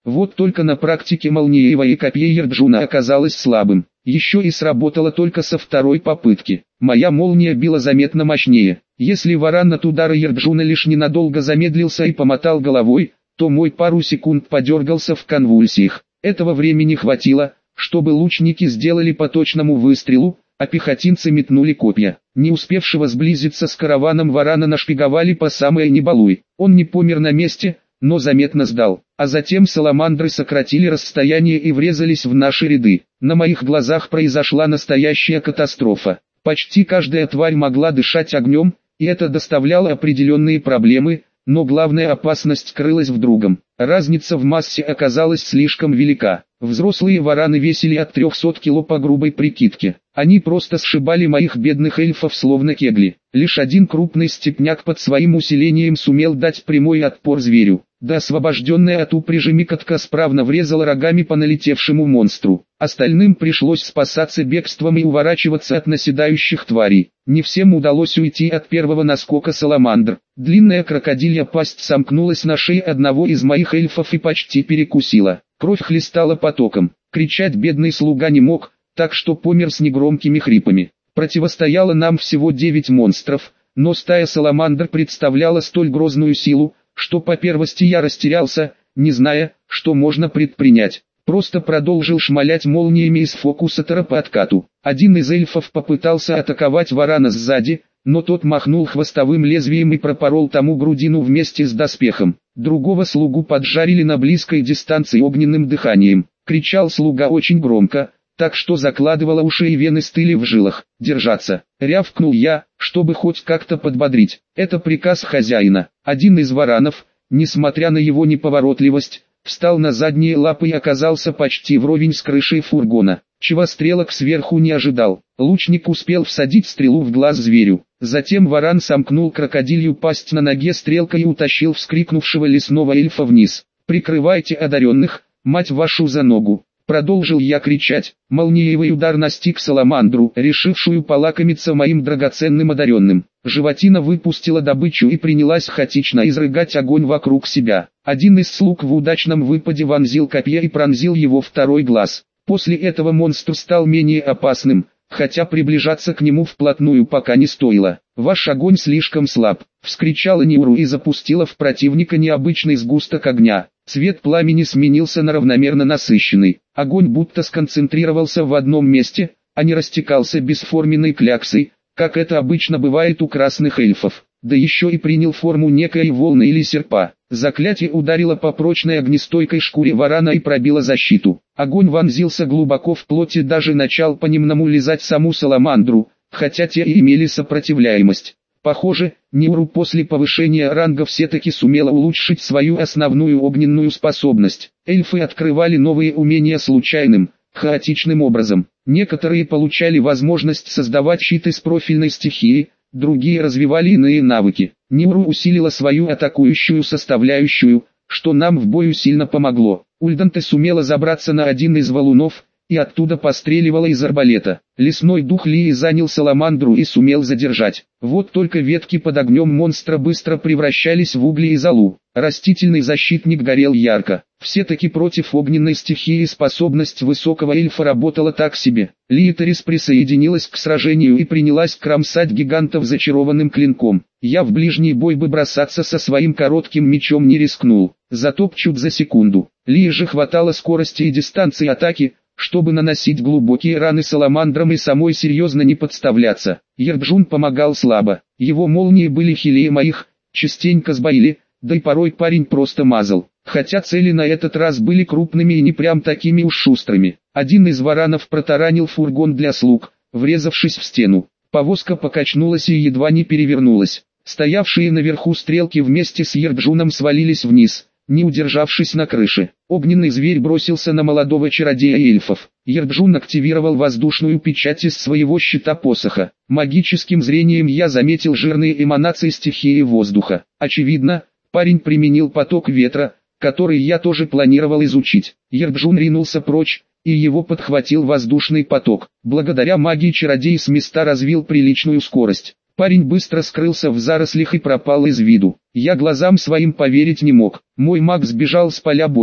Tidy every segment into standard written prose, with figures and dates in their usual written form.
Вот только на практике молниевое копье Ерджуна оказалось слабым. Еще и сработало только со второй попытки. Моя молния била заметно мощнее. Если варан от удара Ерджуна лишь ненадолго замедлился и помотал головой, то мой пару секунд подергался в конвульсиях. Этого времени хватило, чтобы лучники сделали по точному выстрелу, а пехотинцы метнули копья. Не успевшего сблизиться с караваном варана нашпиговали по самое не балуй. Он не помер на месте, но заметно сдал. А затем саламандры сократили расстояние и врезались в наши ряды. На моих глазах произошла настоящая катастрофа. Почти каждая тварь могла дышать огнем, и это доставляло определенные проблемы, но главная опасность крылась в другом. Разница в массе оказалась слишком велика. Взрослые вараны весили от 300 кило по грубой прикидке. Они просто сшибали моих бедных эльфов словно кегли. Лишь один крупный степняк под своим усилением сумел дать прямой отпор зверю. Да освобожденная от упряжи Микотка справно врезала рогами по налетевшему монстру. Остальным пришлось спасаться бегством и уворачиваться от наседающих тварей. Не всем удалось уйти от первого наскока саламандр. Длинная крокодилья пасть сомкнулась на шее одного из моих эльфов и почти перекусила. Кровь хлестала потоком. Кричать бедный слуга не мог, так что помер с негромкими хрипами. Противостояло нам всего 9 монстров, но стая саламандр представляла столь грозную силу, что по первости я растерялся, не зная, что можно предпринять. Просто продолжил шмалять молниями из фокусатора по откату. Один из эльфов попытался атаковать варана сзади, но тот махнул хвостовым лезвием и пропорол тому грудину вместе с доспехом. Другого слугу поджарили на близкой дистанции огненным дыханием. Кричал слуга очень громко, так что закладывало уши и вены стыли в жилах. «Держаться!» — рявкнул я, чтобы хоть как-то подбодрить. «Это приказ хозяина». Один из варанов, несмотря на его неповоротливость, встал на задние лапы и оказался почти вровень с крышей фургона. Чего стрелок сверху не ожидал. Лучник успел всадить стрелу в глаз зверю. Затем варан сомкнул крокодилью пасть на ноге стрелкой и утащил вскрикнувшего лесного эльфа вниз. «Прикрывайте одаренных, мать вашу за ногу!» Продолжил я кричать. Молниевый удар настиг саламандру, решившую полакомиться моим драгоценным одаренным. Животина выпустила добычу и принялась хаотично изрыгать огонь вокруг себя. Один из слуг в удачном выпаде вонзил копье и пронзил его второй глаз. После этого монстр стал менее опасным, хотя приближаться к нему вплотную пока не стоило. «Ваш огонь слишком слаб», — вскричала Ниуру и запустила в противника необычный сгусток огня. Цвет пламени сменился на равномерно насыщенный. Огонь будто сконцентрировался в одном месте, а не растекался бесформенной кляксой, как это обычно бывает у красных эльфов. Да еще и принял форму некой волны или серпа. Заклятие ударило по прочной огнестойкой шкуре варана и пробило защиту. Огонь вонзился глубоко в плоть и даже начал понемногу лизать саму саламандру, хотя те и имели сопротивляемость. Похоже, Ниуру после повышения ранга все-таки сумела улучшить свою основную огненную способность. Эльфы открывали новые умения случайным, хаотичным образом. Некоторые получали возможность создавать щит из профильной стихии, другие развивали иные навыки. Ниуру усилила свою атакующую составляющую, что нам в бою сильно помогло. Ульданте сумела забраться на один из валунов, и оттуда постреливала из арбалета. Лесной дух Лии занял саламандру и сумел задержать. Вот только ветки под огнем монстра быстро превращались в угли и золу. Растительный защитник горел ярко. Все-таки против огненной стихии способность высокого эльфа работала так себе. Лиетарис присоединилась к сражению и принялась кромсать гигантов зачарованным клинком. Я в ближний бой бы бросаться со своим коротким мечом не рискнул. Затопчут за секунду. Лии же хватало скорости и дистанции атаки, чтобы наносить глубокие раны саламандрам и самой серьезно не подставляться. Ерджун помогал слабо. Его молнии были хилее моих, частенько сбоили, да и порой парень просто мазал. Хотя цели на этот раз были крупными и не прям такими уж шустрыми. Один из варанов протаранил фургон для слуг, врезавшись в стену. Повозка покачнулась и едва не перевернулась. Стоявшие наверху стрелки вместе с Ерджуном свалились вниз, не удержавшись на крыше. Огненный зверь бросился на молодого чародея эльфов. Ерджун активировал воздушную печать из своего щита посоха. Магическим зрением я заметил жирные эманации стихии воздуха. Очевидно, парень применил поток ветра, который я тоже планировал изучить. Ерджун ринулся прочь, и его подхватил воздушный поток. Благодаря магии чародей с места развил приличную скорость. Парень быстро скрылся в зарослях и пропал из виду. Я глазам своим поверить не мог. Мой маг сбежал с поля боя,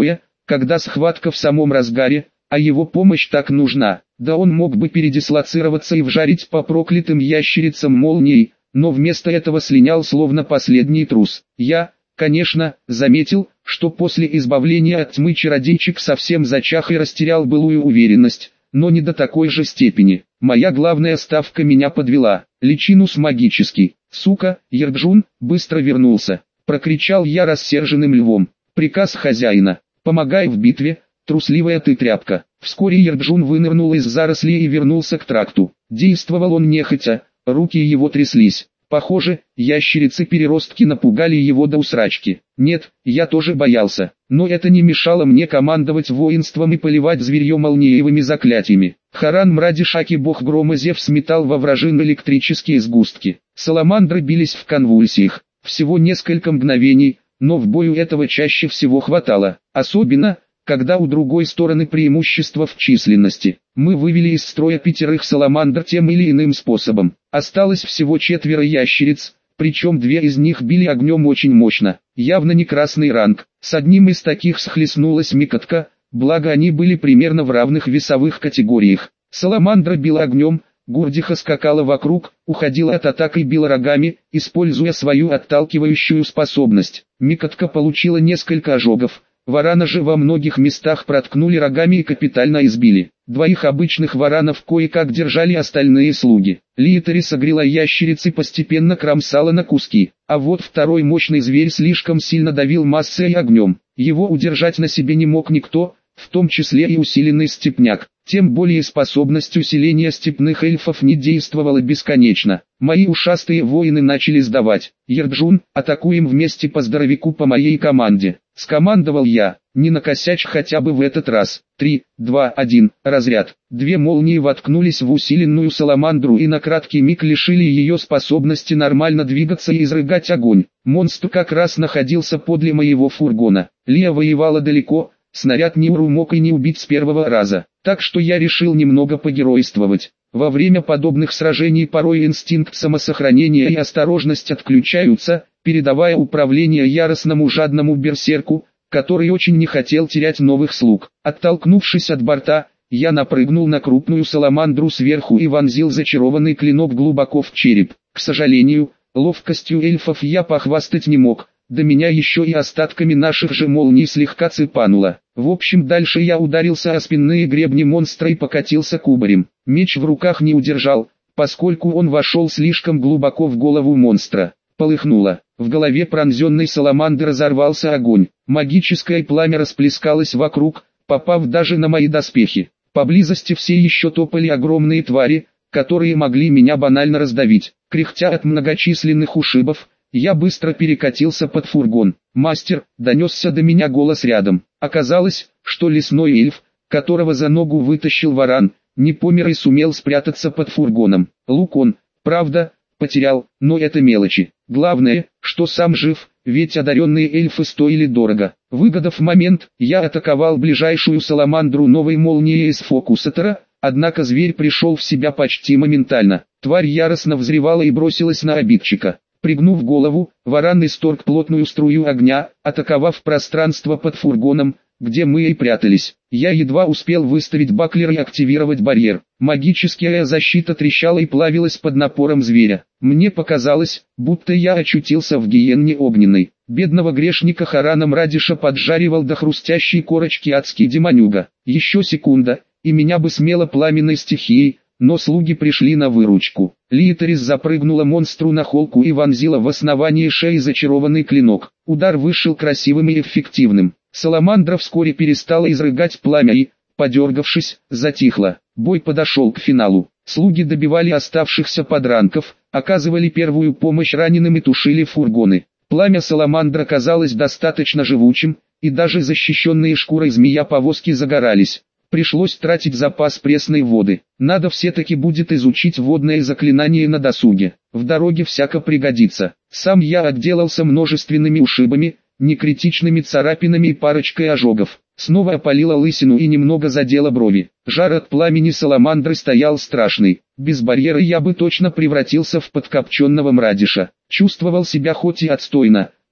когда схватка в самом разгаре, а его помощь так нужна. Да он мог бы передислоцироваться и вжарить по проклятым ящерицам молнией, но вместо этого слинял словно последний трус. Я, конечно, заметил, что после избавления от тьмы чародейчик совсем зачах и растерял былую уверенность, но не до такой же степени. Моя главная ставка меня подвела. Личинус магический. Сука, Ерджун, быстро вернулся. Прокричал я рассерженным львом. Приказ хозяина. Помогай в битве, трусливая ты тряпка. Вскоре Ерджун вынырнул из зарослей и вернулся к тракту. Действовал он нехотя, руки его тряслись. Похоже, ящерицы-переростки напугали его до усрачки. Нет, я тоже боялся, но это не мешало мне командовать воинством и поливать зверье молниевыми заклятиями. Харан Мрадишаки, бог грома Зевс, метал во вражин электрические сгустки. Саламандры бились в конвульсиях. Всего несколько мгновений, но в бою этого чаще всего хватало. Особенно, когда у другой стороны преимущество в численности. Мы вывели из строя 5 саламандр тем или иным способом. Осталось всего 4 ящериц, причем 2 из них били огнем очень мощно. Явно не красный ранг. С одним из таких схлестнулась Микотка, благо они были примерно в равных весовых категориях. Саламандра била огнем, Гурдиха скакала вокруг, уходила от атак и била рогами, используя свою отталкивающую способность. Микотка получила несколько ожогов. Варана же во многих местах проткнули рогами и капитально избили. 2 обычных варанов кое-как держали остальные слуги. Лиетари согрела ящериц и постепенно кромсала на куски. А вот второй мощный зверь слишком сильно давил массой и огнем. Его удержать на себе не мог никто, в том числе и усиленный степняк. Тем более способность усиления степных эльфов не действовала бесконечно. Мои ушастые воины начали сдавать. Ерджун, атакуем вместе по здоровяку по моей команде. Скомандовал я, не накосячь хотя бы в этот раз. 3, 2, 1, разряд. 2 молнии воткнулись в усиленную саламандру и на краткий миг лишили ее способности нормально двигаться и изрыгать огонь. Монстр как раз находился подле моего фургона. Лия воевала далеко, снаряд Ниуру мог и не убить с первого раза. Так что я решил немного погеройствовать. Во время подобных сражений порой инстинкт самосохранения и осторожность отключаются, передавая управление яростному жадному берсерку, который очень не хотел терять новых слуг. Оттолкнувшись от борта, я напрыгнул на крупную саламандру сверху и вонзил зачарованный клинок глубоко в череп. К сожалению, ловкостью эльфов я похвастать не мог. До меня еще и остатками наших же молний слегка цепануло. В общем, дальше я ударился о спинные гребни монстра и покатился кубарем. Меч в руках не удержал, поскольку он вошел слишком глубоко в голову монстра. Полыхнуло. В голове пронзенной саламандры разорвался огонь. Магическое пламя расплескалось вокруг, попав даже на мои доспехи. Поблизости все еще топали огромные твари, которые могли меня банально раздавить. Кряхтя от многочисленных ушибов, я быстро перекатился под фургон. «Мастер», — донесся до меня голос рядом. Оказалось, что лесной эльф, которого за ногу вытащил варан, не помер и сумел спрятаться под фургоном. Лук он, правда, потерял, но это мелочи. Главное, что сам жив, ведь одаренные эльфы стоили дорого. Выгодав момент, я атаковал ближайшую саламандру новой молнией из фокусатора, однако зверь пришел в себя почти моментально. Тварь яростно взревала и бросилась на обидчика. Пригнув голову, варан исторг плотную струю огня, атаковав пространство под фургоном, где мы и прятались. Я едва успел выставить баклер и активировать барьер. Магическая защита трещала и плавилась под напором зверя. Мне показалось, будто я очутился в гиенне огненной. Бедного грешника Харана Мрадиша поджаривал до хрустящей корочки адский демонюга. Еще секунда, и меня бы смело пламенной стихией, но слуги пришли на выручку. Лиетарис запрыгнула монстру на холку и вонзила в основание шеи зачарованный клинок. Удар вышел красивым и эффективным. Саламандра вскоре перестала изрыгать пламя и, подергавшись, затихла. Бой подошел к финалу. Слуги добивали оставшихся подранков, оказывали первую помощь раненым и тушили фургоны. Пламя саламандра казалось достаточно живучим, и даже защищенные шкурой змея-повозки загорались. Пришлось тратить запас пресной воды. Надо все-таки будет изучить водное заклинание на досуге. В дороге всяко пригодится. Сам я отделался множественными ушибами, некритичными царапинами и парочкой ожогов. Снова опалила лысину и немного задела брови. Жар от пламени саламандры стоял страшный. Без барьера я бы точно превратился в подкопченного мрадиша. Чувствовал себя хоть и отстойно,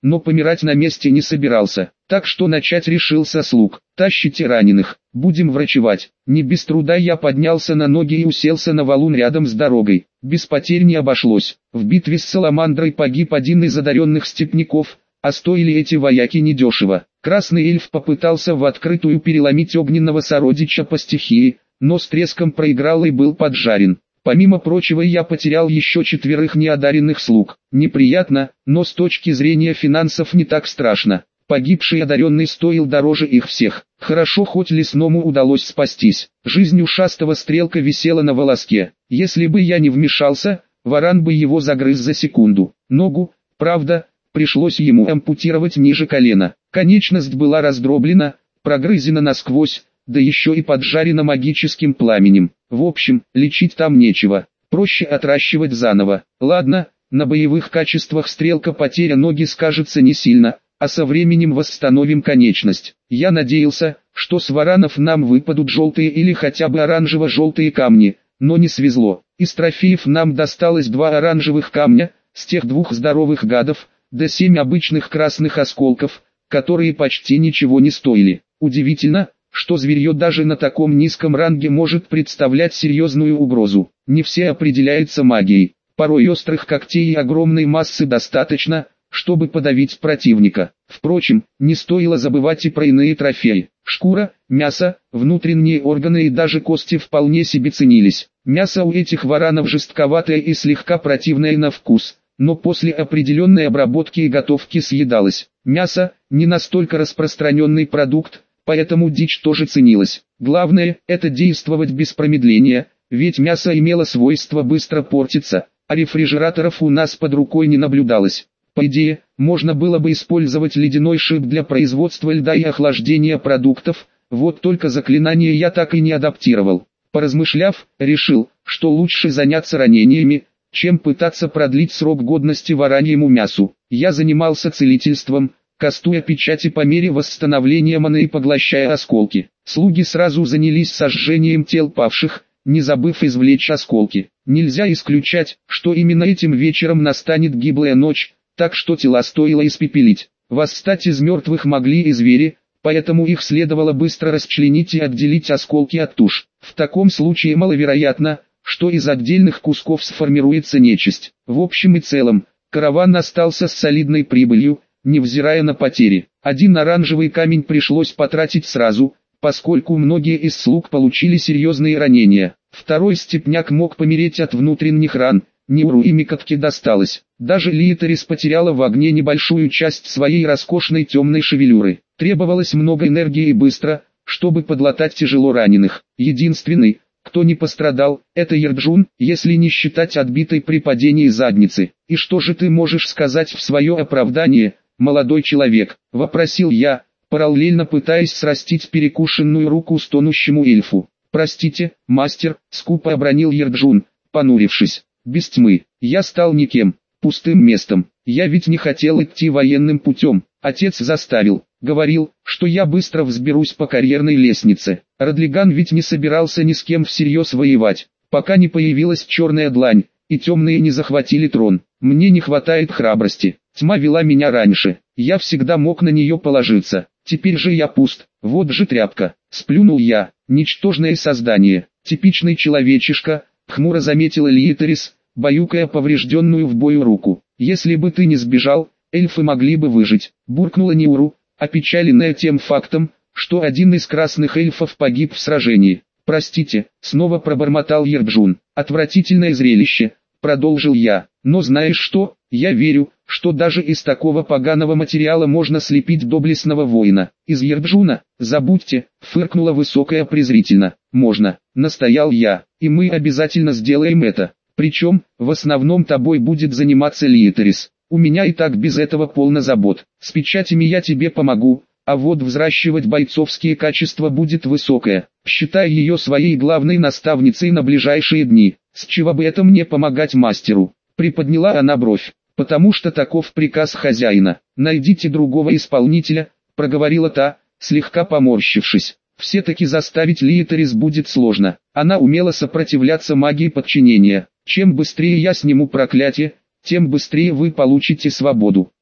но помирать на месте не собирался, так что начать решил со слуг. «Тащите раненых, будем врачевать». Не без труда я поднялся на ноги и уселся на валун рядом с дорогой. Без потерь не обошлось. В битве с Саламандрой погиб один из одаренных степняков, а стоили эти вояки недешево. Красный эльф попытался в открытую переломить огненного сородича по стихии, но с треском проиграл и был поджарен. Помимо прочего я потерял еще 4 неодаренных слуг. Неприятно, но с точки зрения финансов не так страшно. Погибший одаренный стоил дороже их всех. Хорошо, хоть лесному удалось спастись. Жизнь ушастого стрелка висела на волоске. Если бы я не вмешался, варан бы его загрыз за секунду. Ногу, правда, пришлось ему ампутировать ниже колена. Конечность была раздроблена, прогрызена насквозь, да еще и поджарена магическим пламенем. В общем, лечить там нечего, проще отращивать заново. Ладно, на боевых качествах стрелка потеря ноги скажется не сильно, а со временем восстановим конечность. Я надеялся, что с варанов нам выпадут желтые или хотя бы оранжево-желтые камни, но не свезло. Из трофеев нам досталось 2 оранжевых камня, с тех 2 здоровых гадов, да 7 обычных красных осколков, которые почти ничего не стоили. Удивительно, что зверье даже на таком низком ранге может представлять серьезную угрозу. Не все определяется магией. Порой острых когтей и огромной массы достаточно, чтобы подавить противника. Впрочем, не стоило забывать и про иные трофеи. Шкура, мясо, внутренние органы и даже кости вполне себе ценились. Мясо у этих варанов жестковатое и слегка противное на вкус, но после определенной обработки и готовки съедалось. Мясо – не настолько распространенный продукт, поэтому дичь тоже ценилась. Главное – это действовать без промедления, ведь мясо имело свойство быстро портиться, а рефрижераторов у нас под рукой не наблюдалось. По идее, можно было бы использовать ледяной шип для производства льда и охлаждения продуктов, вот только заклинание я так и не адаптировал. Поразмышляв, решил, что лучше заняться ранениями, чем пытаться продлить срок годности вараньему мясу. Я занимался целительством, кастуя печати по мере восстановления маны и поглощая осколки. Слуги сразу занялись сожжением тел павших, не забыв извлечь осколки. Нельзя исключать, что именно этим вечером настанет гиблая ночь, так что тела стоило испепелить. Восстать из мертвых могли и звери, поэтому их следовало быстро расчленить и отделить осколки от туш. В таком случае маловероятно, что из отдельных кусков сформируется нечисть. В общем и целом, караван остался с солидной прибылью, невзирая на потери. 1 оранжевый камень пришлось потратить сразу, поскольку многие из слуг получили серьезные ранения. Второй степняк мог помереть от внутренних ран, Ниуру и Микотке досталось. Даже Лиетерис потеряла в огне небольшую часть своей роскошной темной шевелюры. Требовалось много энергии и быстро, чтобы подлатать тяжело раненых. Единственный, кто не пострадал, это Ерджун, если не считать отбитой при падении задницы. «И что же ты можешь сказать в свое оправдание, молодой человек?» – вопросил я, параллельно пытаясь срастить перекушенную руку стонущему эльфу. «Простите, мастер», – скупо обронил Ерджун, понурившись. «Без тьмы, я стал никем, пустым местом. Я ведь не хотел идти военным путем. Отец заставил, говорил, что я быстро взберусь по карьерной лестнице. Радлиган ведь не собирался ни с кем всерьез воевать, пока не появилась черная длань, и темные не захватили трон. Мне не хватает храбрости. Тьма вела меня раньше, я всегда мог на нее положиться. Теперь же я пуст, вот же тряпка». Сплюнул я. «Ничтожное создание, типичный человечишка», хмуро заметила Лиетерис, баюкая поврежденную в бою руку. «Если бы ты не сбежал, эльфы могли бы выжить», буркнула Ниуру, опечаленная тем фактом, что один из красных эльфов погиб в сражении. «Простите», снова пробормотал Ерджун. «Отвратительное зрелище», продолжил я. «Но знаешь что, я верю, что даже из такого поганого материала можно слепить доблестного воина». «Из Ерджуна? Забудьте», фыркнула высокая презрительно. «Можно», настоял я, «и мы обязательно сделаем это. Причем, в основном тобой будет заниматься Лиетерис. У меня и так без этого полно забот. С печатями я тебе помогу, а вот взращивать бойцовские качества будет высокое. Считай ее своей главной наставницей на ближайшие дни. С чего бы это мне помогать мастеру?» Приподняла она бровь. «Потому что таков приказ хозяина. Найдите другого исполнителя», проговорила та, слегка поморщившись. «Все-таки заставить Лиетерис будет сложно. Она умела сопротивляться магии подчинения. Чем быстрее я сниму проклятие, тем быстрее вы получите свободу».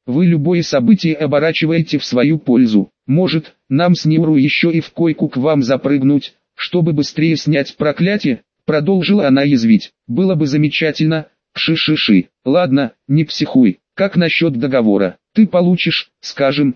Вы любое событие оборачиваете в свою пользу. Может, нам с Ниуру еще и в койку к вам запрыгнуть, чтобы быстрее снять проклятие? Продолжила она язвить. Было бы замечательно. Ши-ши-ши. Ладно, не психуй. Как насчет договора? Ты получишь, скажем,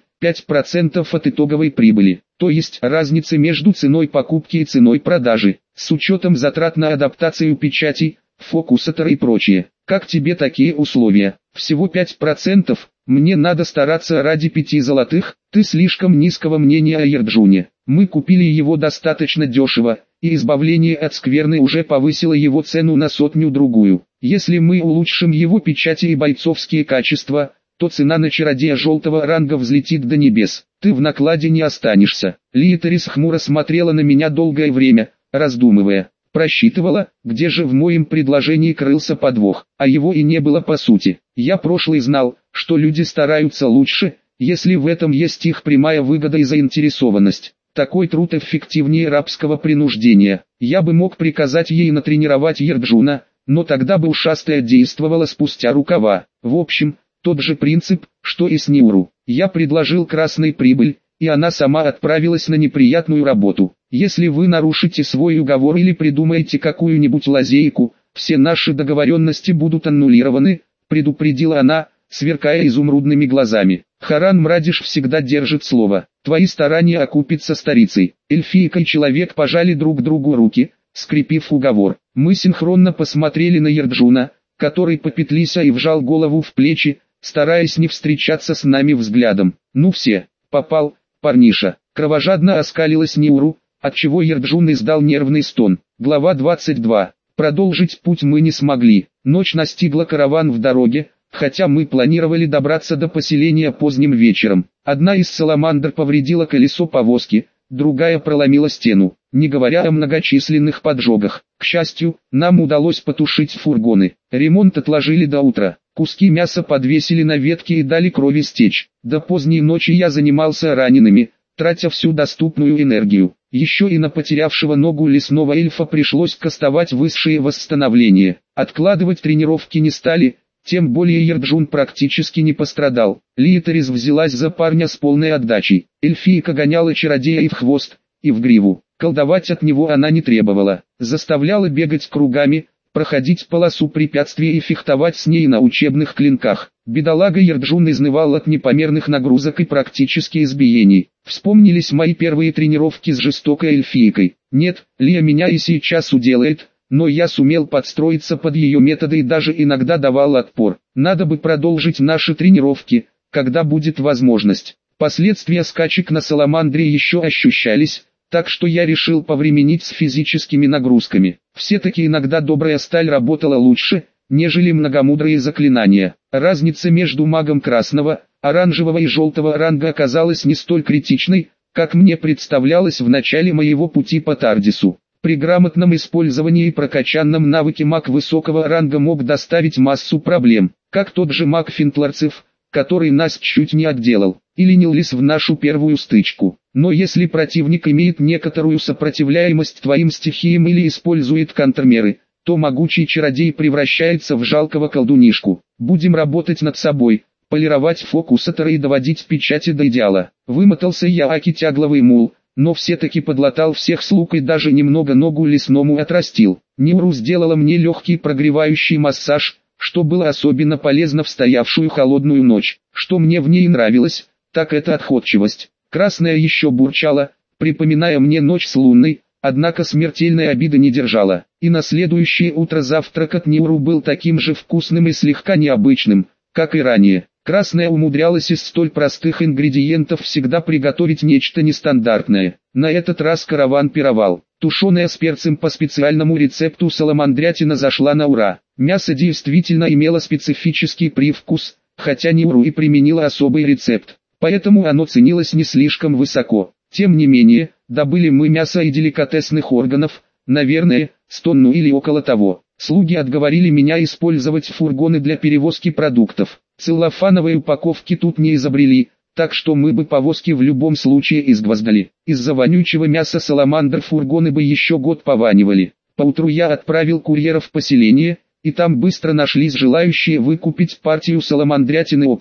5% от итоговой прибыли, то есть разницы между ценой покупки и ценой продажи, с учетом затрат на адаптацию печатей, фокусатора и прочее. Как тебе такие условия? Всего 5%, мне надо стараться ради 5 золотых, ты слишком низкого мнения о Ярджуне. Мы купили его достаточно дешево, и избавление от скверны уже повысило его цену на 100-другую. Если мы улучшим его печати и бойцовские качества, то цена на чародея желтого ранга взлетит до небес. Ты в накладе не останешься. Лиетарис хмуро смотрела на меня долгое время, раздумывая. Просчитывала, где же в моем предложении крылся подвох, а его и не было по сути. Я прошлый знал, что люди стараются лучше, если в этом есть их прямая выгода и заинтересованность. Такой труд эффективнее рабского принуждения. Я бы мог приказать ей натренировать Ярджуна, но тогда бы ушастая действовала спустя рукава. В общем, тот же принцип, что и с Ниуру. Я предложил красной прибыль, и она сама отправилась на неприятную работу. Если вы нарушите свой уговор или придумаете какую-нибудь лазейку, все наши договоренности будут аннулированы, предупредила она, сверкая изумрудными глазами. Харан Мрадиш всегда держит слово. Твои старания окупятся старицей. Эльфийка и человек пожали друг другу руки, скрепив уговор. Мы синхронно посмотрели на Ярджуна, который попетлился и вжал голову в плечи, стараясь не встречаться с нами взглядом. Ну все, попал, парниша. Кровожадно оскалилась Ниуру, отчего Ярджун издал нервный стон. Глава 22. Продолжить путь мы не смогли. Ночь настигла караван в дороге, хотя мы планировали добраться до поселения поздним вечером. Одна из саламандр повредила колесо повозки, другая проломила стену, не говоря о многочисленных поджогах. К счастью, нам удалось потушить фургоны. Ремонт отложили до утра. Куски мяса подвесили на ветки и дали крови стечь. До поздней ночи я занимался ранеными, тратя всю доступную энергию. Еще и на потерявшего ногу лесного эльфа пришлось кастовать высшее восстановление. Откладывать тренировки не стали, тем более Ярджун практически не пострадал. Лиетарис взялась за парня с полной отдачей. Эльфийка гоняла чародея и в хвост, и в гриву. Колдовать от него она не требовала. Заставляла бегать кругами, проходить полосу препятствий и фехтовать с ней на учебных клинках. Бедолага Ярджун изнывал от непомерных нагрузок и практически избиений. Вспомнились мои первые тренировки с жестокой эльфийкой. Нет, Лия меня и сейчас уделает, но я сумел подстроиться под ее методы и даже иногда давал отпор. Надо бы продолжить наши тренировки, когда будет возможность. Последствия скачек на Саламандре еще ощущались, так что я решил повременить с физическими нагрузками. Все-таки иногда добрая сталь работала лучше, нежели многомудрые заклинания. Разница между магом красного, оранжевого и желтого ранга оказалась не столь критичной, как мне представлялось в начале моего пути по Тардису. При грамотном использовании и прокачанном навыке маг высокого ранга мог доставить массу проблем, как тот же маг Финтларцев, который нас чуть не отделал, или Нилис в нашу первую стычку. Но если противник имеет некоторую сопротивляемость твоим стихиям или использует контрмеры, то могучий чародей превращается в жалкого колдунишку. Будем работать над собой, полировать фокусаторы и доводить печати до идеала. Вымотался я аки тягловый мул, но все-таки подлатал всех слуг и даже немного ногу лесному отрастил. Ниуру сделала мне легкий прогревающий массаж, что было особенно полезно в стоявшую холодную ночь. Что мне в ней нравилось, так это отходчивость. Красная еще бурчала, припоминая мне ночь с лунной, однако смертельной обиды не держала. И на следующее утро завтрак от Ниуру был таким же вкусным и слегка необычным, как и ранее. Красная умудрялась из столь простых ингредиентов всегда приготовить нечто нестандартное. На этот раз караван пировал. Тушеная с перцем по специальному рецепту саламандрятина зашла на ура. Мясо действительно имело специфический привкус, хотя Ниуру и применила особый рецепт. Поэтому оно ценилось не слишком высоко. Тем не менее, добыли мы мясо и деликатесных органов, наверное, с тонну или около того. Слуги отговорили меня использовать фургоны для перевозки продуктов. Целлофановой упаковки тут не изобрели, так что мы бы повозки в любом случае изгвоздали. Из-за вонючего мяса саламандр фургоны бы еще год пованивали. Поутру я отправил курьеров в поселение, и там быстро нашлись желающие выкупить партию саламандрятины оптом.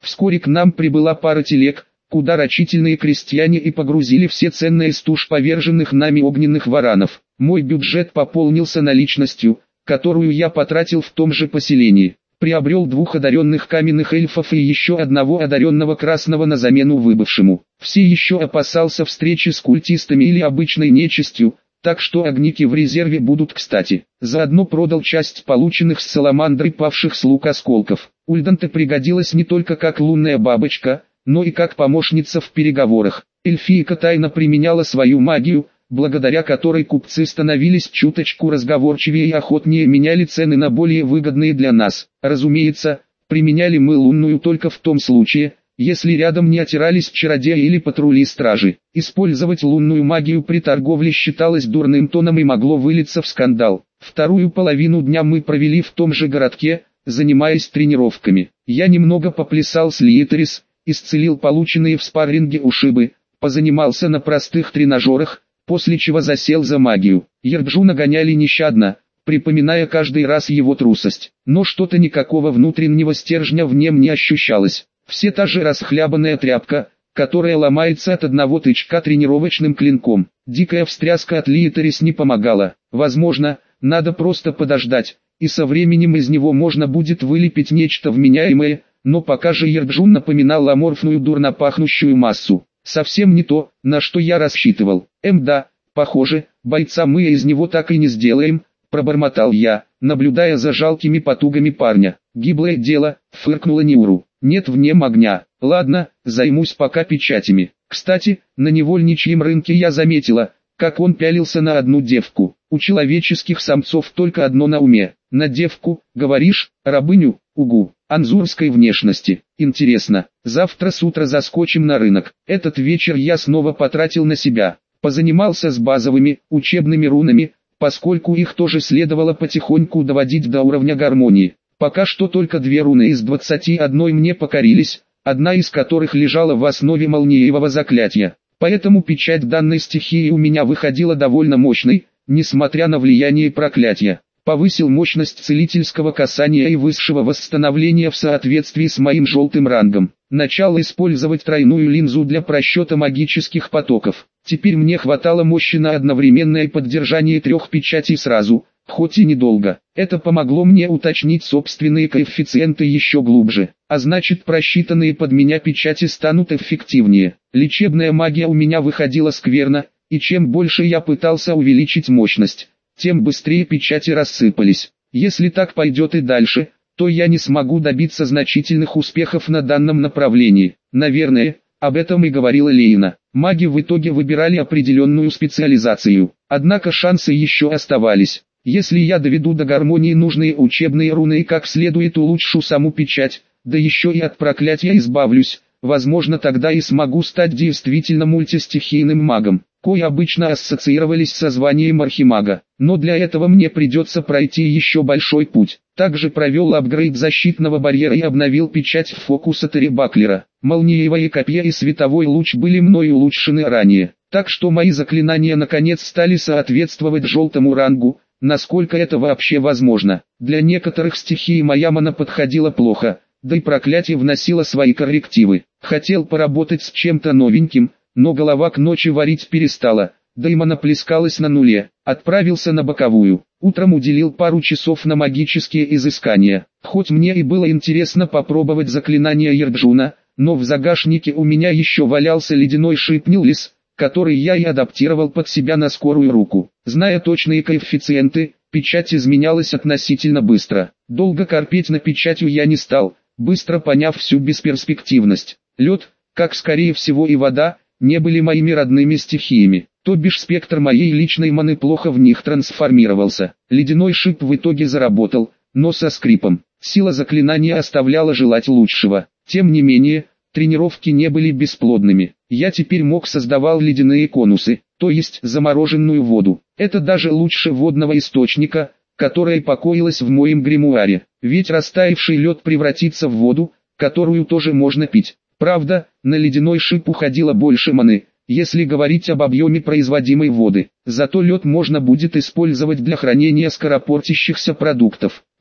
Вскоре к нам прибыла пара телег, куда рачительные крестьяне и погрузили все ценные из туш поверженных нами огненных варанов. Мой бюджет пополнился наличностью, которую я потратил в том же поселении. Приобрел 2 одаренных каменных эльфов и еще 1 одаренного красного на замену выбывшему. Все еще опасался встречи с культистами или обычной нечистью, так что огники в резерве будут кстати. Заодно продал часть полученных с саламандры павших слуг осколков. Ульданте пригодилась не только как лунная бабочка, но и как помощница в переговорах. Эльфийка тайно применяла свою магию, благодаря которой купцы становились чуточку разговорчивее и охотнее меняли цены на более выгодные для нас. Разумеется, применяли мы лунную только в том случае, если рядом не отирались чародеи или патрули стражи. Использовать лунную магию при торговле считалось дурным тоном и могло вылиться в скандал. Вторую половину дня мы провели в том же городке, занимаясь тренировками. Я немного поплясал с Лиетерис, исцелил полученные в спарринге ушибы, позанимался на простых тренажерах, после чего засел за магию. Ярджуна гоняли нещадно, припоминая каждый раз его трусость. Но что-то никакого внутреннего стержня в нем не ощущалось. Все та же расхлябанная тряпка, которая ломается от одного тычка тренировочным клинком. Дикая встряска от Лиетерис не помогала. Возможно, надо просто подождать, и со временем из него можно будет вылепить нечто вменяемое, но пока же Ярджун напоминал аморфную дурно пахнущую массу. Совсем не то, на что я рассчитывал. Да, похоже, бойца мы из него так и не сделаем, пробормотал я, наблюдая за жалкими потугами парня. Гиблое дело, фыркнула Ниуру. Нет в нем огня. Ладно, займусь пока печатями. Кстати, на невольничьем рынке я заметила, как он пялился на одну девку. У человеческих самцов только одно на уме. На девку, говоришь, рабыню, угу, анзурской внешности. Интересно, завтра с утра заскочим на рынок. Этот вечер я снова потратил на себя. Позанимался с базовыми, учебными рунами, поскольку их тоже следовало потихоньку доводить до уровня гармонии. Пока что только 2 руны из 21 мне покорились, одна из которых лежала в основе молниевого заклятия. Поэтому печать данной стихии у меня выходила довольно мощной, несмотря на влияние проклятия. Повысил мощность целительского касания и высшего восстановления в соответствии с моим желтым рангом. Начал использовать тройную линзу для просчета магических потоков. Теперь мне хватало мощи на одновременное поддержание 3 печатей сразу, хоть и недолго. Это помогло мне уточнить собственные коэффициенты еще глубже, а значит просчитанные под меня печати станут эффективнее. Лечебная магия у меня выходила скверно, и чем больше я пытался увеличить мощность, тем быстрее печати рассыпались. Если так пойдет и дальше, то я не смогу добиться значительных успехов на данном направлении. Наверное, об этом и говорила Лейна. Маги в итоге выбирали определенную специализацию, однако шансы еще оставались. Если я доведу до гармонии нужные учебные руны и как следует улучшу саму печать, да еще и от проклятия избавлюсь, возможно тогда и смогу стать действительно мультистихийным магом, кои обычно ассоциировались со званием архимага. Но для этого мне придется пройти еще большой путь. Также провел апгрейд защитного барьера и обновил печать в фокусаторе Баклера. Молниевое копье и световой луч были мной улучшены ранее, так что мои заклинания наконец стали соответствовать желтому рангу, насколько это вообще возможно. Для некоторых стихий моя мана подходила плохо, да и проклятие вносило свои коррективы. Хотел поработать с чем-то новеньким, но голова к ночи варить перестала, да и мана плескалась на нуле. Отправился на боковую. Утром уделил пару часов на магические изыскания. Хоть мне и было интересно попробовать заклинание Ярджуна, но в загашнике у меня еще валялся ледяной шип Нилис, который я и адаптировал под себя на скорую руку. Зная точные коэффициенты, печать изменялась относительно быстро. Долго корпеть над печатью я не стал, быстро поняв всю бесперспективность. Лед, как скорее всего и вода, не были моими родными стихиями, то бишь спектр моей личной маны плохо в них трансформировался. Ледяной шип в итоге заработал, но со скрипом. Сила заклинания оставляла желать лучшего. Тем не менее, тренировки не были бесплодными. Я теперь создавал ледяные конусы, то есть замороженную воду. Это даже лучше водного источника, которая покоилась в моем гримуаре. Ведь растаявший лед превратится в воду, которую тоже можно пить. Правда, на ледяной шип уходило больше маны, если говорить об объеме производимой воды. Зато лед можно будет использовать для хранения скоропортящихся продуктов.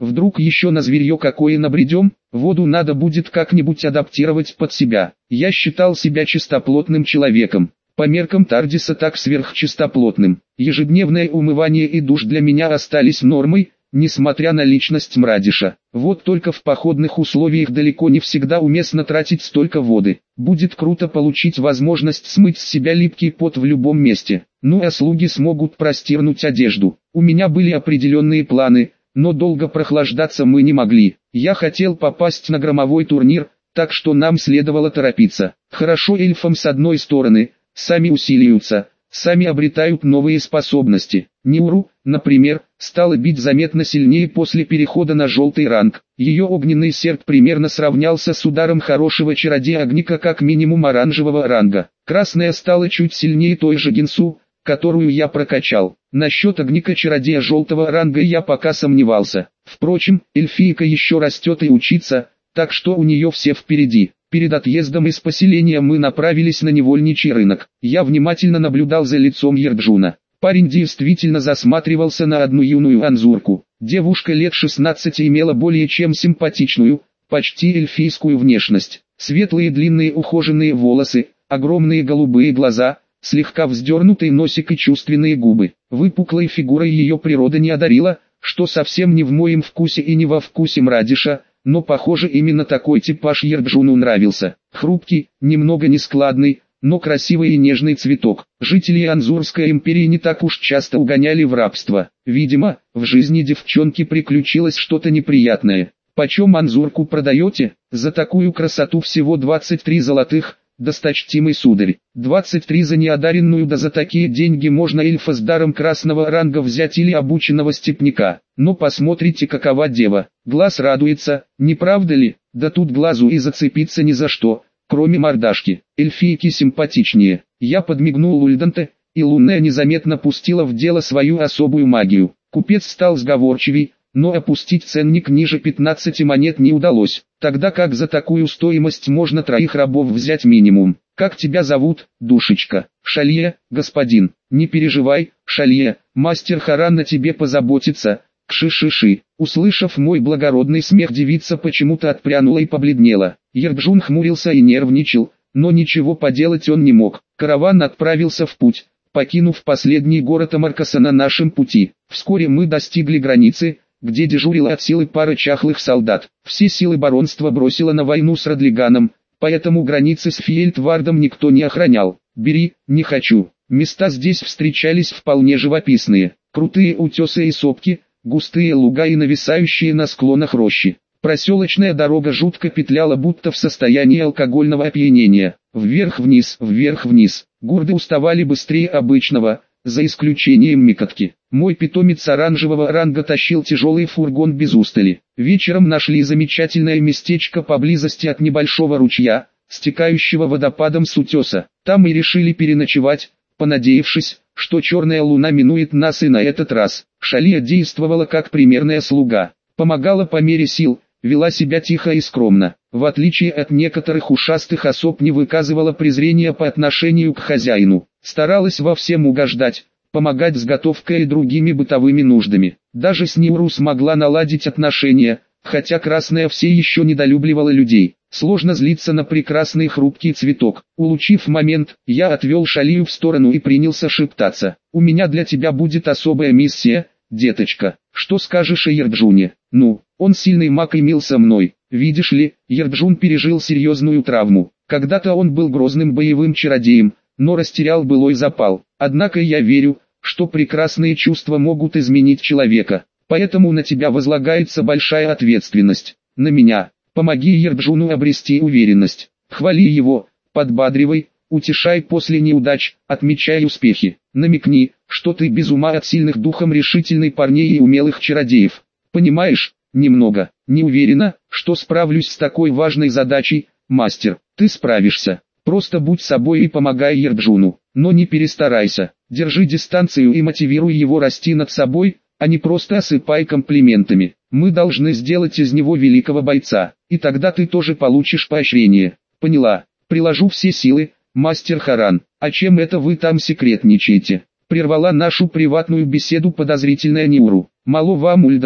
Вдруг еще на зверье какое набредем, воду надо будет как-нибудь адаптировать под себя. Я считал себя чистоплотным человеком. По меркам Тардиса так сверхчистоплотным. Ежедневное умывание и душ для меня остались нормой, несмотря на личность Мрадиша. Вот только в походных условиях далеко не всегда уместно тратить столько воды. Будет круто получить возможность смыть с себя липкий пот в любом месте. Ну а слуги смогут простирнуть одежду. У меня были определенные планы, но долго прохлаждаться мы не могли. Я хотел попасть на громовой турнир, так что нам следовало торопиться. Хорошо эльфам с одной стороны, сами усиливаются, сами обретают новые способности. Ниуру, например, стала бить заметно сильнее после перехода на желтый ранг. Ее огненный серп примерно сравнялся с ударом хорошего чародея огника как минимум оранжевого ранга. Красная стала чуть сильнее той же Гинсу, которую я прокачал. Насчет огника чародея желтого ранга я пока сомневался. Впрочем, эльфийка еще растет и учится, так что у нее все впереди. Перед отъездом из поселения мы направились на невольничий рынок. Я внимательно наблюдал за лицом Ярджуна. Парень действительно засматривался на одну юную анзурку. Девушка лет 16 имела более чем симпатичную, почти эльфийскую внешность. Светлые длинные ухоженные волосы, огромные голубые глаза, слегка вздернутый носик и чувственные губы. Выпуклой фигурой ее природа не одарила, что совсем не в моем вкусе и не во вкусе Мрадиша, но похоже именно такой типаж Ярджуну нравился. Хрупкий, немного нескладный, но красивый и нежный цветок. Жители Анзурской империи не так уж часто угоняли в рабство. Видимо, в жизни девчонки приключилось что-то неприятное. «Почем анзурку продаете? За такую красоту всего 23 золотых, досточтимый сударь. 23 за неодаренную, да за такие деньги можно эльфа с даром красного ранга взять или обученного степняка. Но посмотрите, какова дева. Глаз радуется, не правда ли? Да тут глазу и зацепиться ни за что, кроме мордашки. Эльфийки симпатичнее». Я подмигнул Ульданте, и Лунная незаметно пустила в дело свою особую магию. Купец стал сговорчивей, но опустить ценник ниже 15 монет не удалось, тогда как за такую стоимость можно 3 рабов взять минимум. «Как тебя зовут, душечка?» «Шалье, господин». «Не переживай, Шалье, мастер Харан о тебе позаботится». «Кши-ши-ши». Услышав мой благородный смех, девица почему-то отпрянула и побледнела. Ярджун хмурился и нервничал, но ничего поделать он не мог. Караван отправился в путь, покинув последний город Амаркаса на нашем пути. Вскоре мы достигли границы, где дежурила от силы пара чахлых солдат. Все силы баронства бросило на войну с Радлиганом, поэтому границы с Фьельдвардом никто не охранял. «Бери, не хочу». Места здесь встречались вполне живописные. Крутые утесы и сопки, густые луга и нависающие на склонах рощи. Проселочная дорога жутко петляла, будто в состоянии алкогольного опьянения. Вверх-вниз, вверх-вниз. Гурды уставали быстрее обычного, за исключением Микотки. Мой питомец оранжевого ранга тащил тяжелый фургон без устали. Вечером нашли замечательное местечко поблизости от небольшого ручья, стекающего водопадом с утеса. Там и решили переночевать, понадеявшись, что черная луна минует нас и на этот раз. Шалия действовала как примерная слуга. Помогала по мере сил, вела себя тихо и скромно. В отличие от некоторых ушастых особ, не выказывала презрения по отношению к хозяину. Старалась во всем угождать, помогать с готовкой и другими бытовыми нуждами. Даже с Ниуру смогла наладить отношения, хотя Красная все еще недолюбливала людей. Сложно злиться на прекрасный хрупкий цветок. Улучив момент, я отвел Шалию в сторону и принялся шептаться. «У меня для тебя будет особая миссия, деточка. Что скажешь о Ярджуне?» «Ну, он сильный маг и мил со мной. Видишь ли, Ярджун пережил серьезную травму. Когда-то он был грозным боевым чародеем, но растерял былой запал. Однако я верю, что прекрасные чувства могут изменить человека. Поэтому на тебя возлагается большая ответственность. На меня. Помоги Ярджуну обрести уверенность. Хвали его, подбадривай, утешай после неудач, отмечай успехи. Намекни, что ты без ума от сильных духом решительный парней и умелых чародеев. Понимаешь, немного. Не уверена, что справлюсь с такой важной задачей, мастер. Ты справишься. Просто будь собой и помогай Ярджуну. Но не перестарайся. Держи дистанцию и мотивируй его расти над собой, а не просто осыпай комплиментами. Мы должны сделать из него великого бойца, и тогда ты тоже получишь поощрение. Поняла? Приложу все силы, мастер Харан. А чем это вы там секретничаете? Прервала нашу приватную беседу подозрительная Ниуру. Мало вам, Ульданте,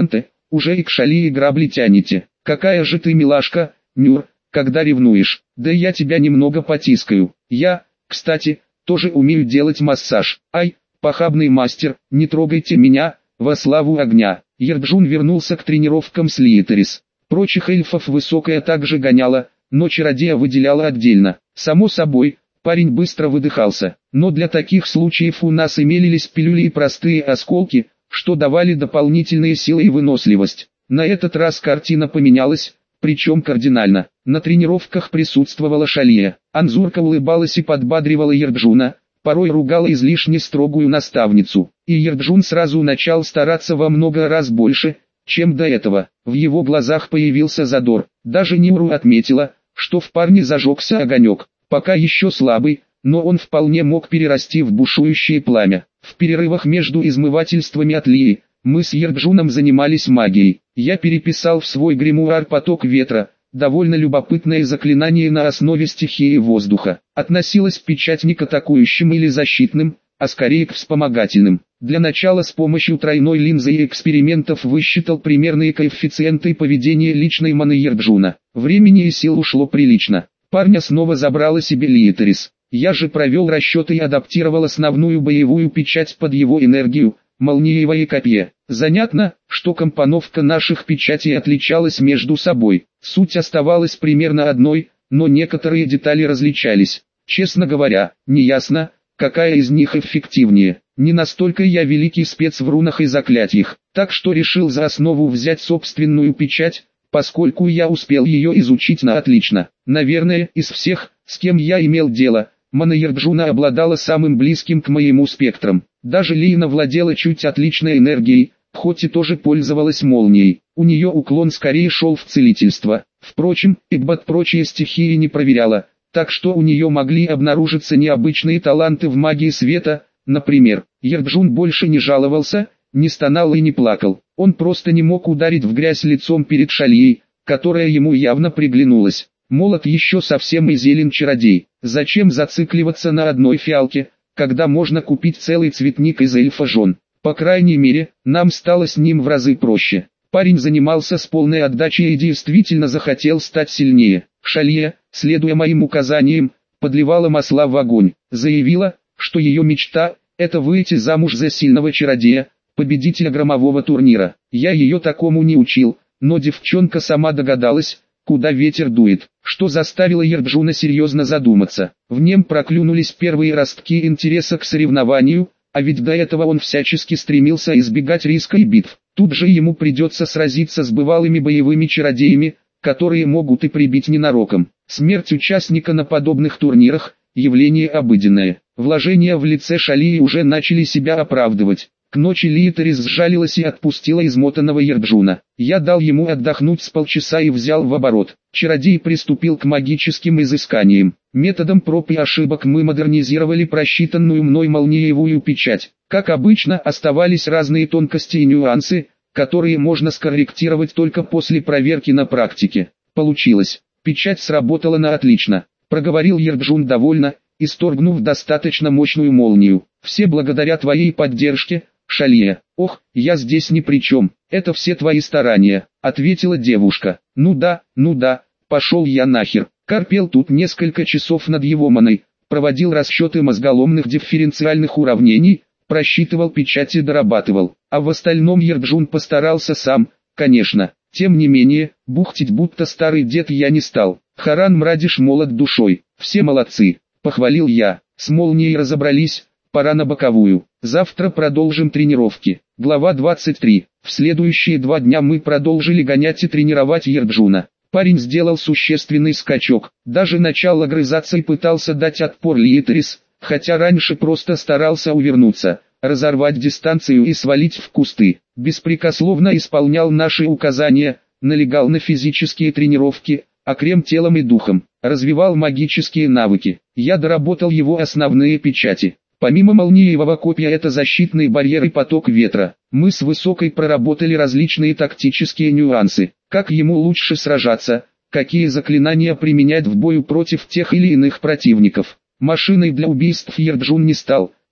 уже и к Шалии грабли тянете. Какая же ты милашка, Нюр, когда ревнуешь. Да я тебя немного потискаю. Я, кстати, тоже умею делать массаж. Ай, похабный мастер, не трогайте меня, во славу огня. Ерджун вернулся к тренировкам с Лиетерис. Прочих эльфов высокая также гоняла, но чародея выделяла отдельно. Само собой, парень быстро выдыхался, но для таких случаев у нас имелись пилюли и простые осколки, что давали дополнительные силы и выносливость. На этот раз картина поменялась, причем кардинально. На тренировках присутствовала Шалия. Анзурка улыбалась и подбадривала Ерджуна, порой ругала излишне строгую наставницу. И Ерджун сразу начал стараться во много раз больше, чем до этого. В его глазах появился задор. Даже Нимру отметила, что в парне зажегся огонек. Пока еще слабый, но он вполне мог перерасти в бушующее пламя. В перерывах между измывательствами от Лии, мы с Ерджуном занимались магией. Я переписал в свой гримуар поток ветра, довольно любопытное заклинание на основе стихии воздуха. Относилась печать не к атакующим или защитным, а скорее к вспомогательным. Для начала с помощью тройной линзы и экспериментов высчитал примерные коэффициенты поведения личной маны Ерджуна. Времени и сил ушло прилично. Парня снова забрала себе Лиетерис. Я же провел расчеты и адаптировал основную боевую печать под его энергию, молниевое копье. Занятно, что компоновка наших печатей отличалась между собой. Суть оставалась примерно одной, но некоторые детали различались. Честно говоря, неясно, какая из них эффективнее. Не настолько я великий спец в рунах и заклятиях, так что решил за основу взять собственную печать, поскольку я успел ее изучить на отлично. Наверное, из всех, с кем я имел дело, мана Ерджуна обладала самым близким к моему спектрам. Даже Лина владела чуть отличной энергией, хоть и тоже пользовалась молнией. У нее уклон скорее шел в целительство. Впрочем, Игбат прочие стихии не проверяла, так что у нее могли обнаружиться необычные таланты в магии света. Например, Ерджун больше не жаловался, не стонал и не плакал. Он просто не мог ударить в грязь лицом перед Шалией, которая ему явно приглянулась. Молод еще совсем и зелен чародей. Зачем зацикливаться на одной фиалке, когда можно купить целый цветник из эльфа-жен? По крайней мере, нам стало с ним в разы проще. Парень занимался с полной отдачей и действительно захотел стать сильнее. Шалия, следуя моим указаниям, подливала масла в огонь. Заявила, что ее мечта – это выйти замуж за сильного чародея, победителя громового турнира. Я ее такому не учил, но девчонка сама догадалась, куда ветер дует, что заставило Ерджуна серьезно задуматься. В нем проклюнулись первые ростки интереса к соревнованию, а ведь до этого он всячески стремился избегать риска и битв. Тут же ему придется сразиться с бывалыми боевыми чародеями, которые могут и прибить ненароком. Смерть участника на подобных турнирах – явление обыденное. Вложения в лице Шалии уже начали себя оправдывать. К ночи Лиетерис сжалилась и отпустила измотанного Ерджуна. Я дал ему отдохнуть с полчаса и взял в оборот. Чародей приступил к магическим изысканиям. Методом проб и ошибок мы модернизировали просчитанную мной молниевую печать. Как обычно, оставались разные тонкости и нюансы, которые можно скорректировать только после проверки на практике. Получилось. Печать сработала на отлично. Проговорил Ерджун довольно, исторгнув достаточно мощную молнию. Все благодаря твоей поддержке, Шалия. Ох, я здесь ни при чем, это все твои старания, ответила девушка. Ну да, пошел я нахер. Корпел тут несколько часов над его маной, проводил расчеты мозголомных дифференциальных уравнений, просчитывал печати и дорабатывал. А в остальном Ерджун постарался сам, конечно. Тем не менее, бухтить будто старый дед я не стал. Харан Мрадиш молод душой, все молодцы, похвалил я. С молнией разобрались, пора на боковую. Завтра продолжим тренировки. Глава 23. В следующие 2 дня мы продолжили гонять и тренировать Ерджуна. Парень сделал существенный скачок, даже начал огрызаться и пытался дать отпор Лиетерис, хотя раньше просто старался увернуться, разорвать дистанцию и свалить в кусты. Беспрекословно исполнял наши указания, налегал на физические тренировки, окрем телом и духом, развивал магические навыки. Я доработал его основные печати. Помимо молниевого копья это защитный барьер и поток ветра. Мы с Высокой проработали различные тактические нюансы. Как ему лучше сражаться, какие заклинания применять в бою против тех или иных противников. Машиной для убийств Ерджун не стал,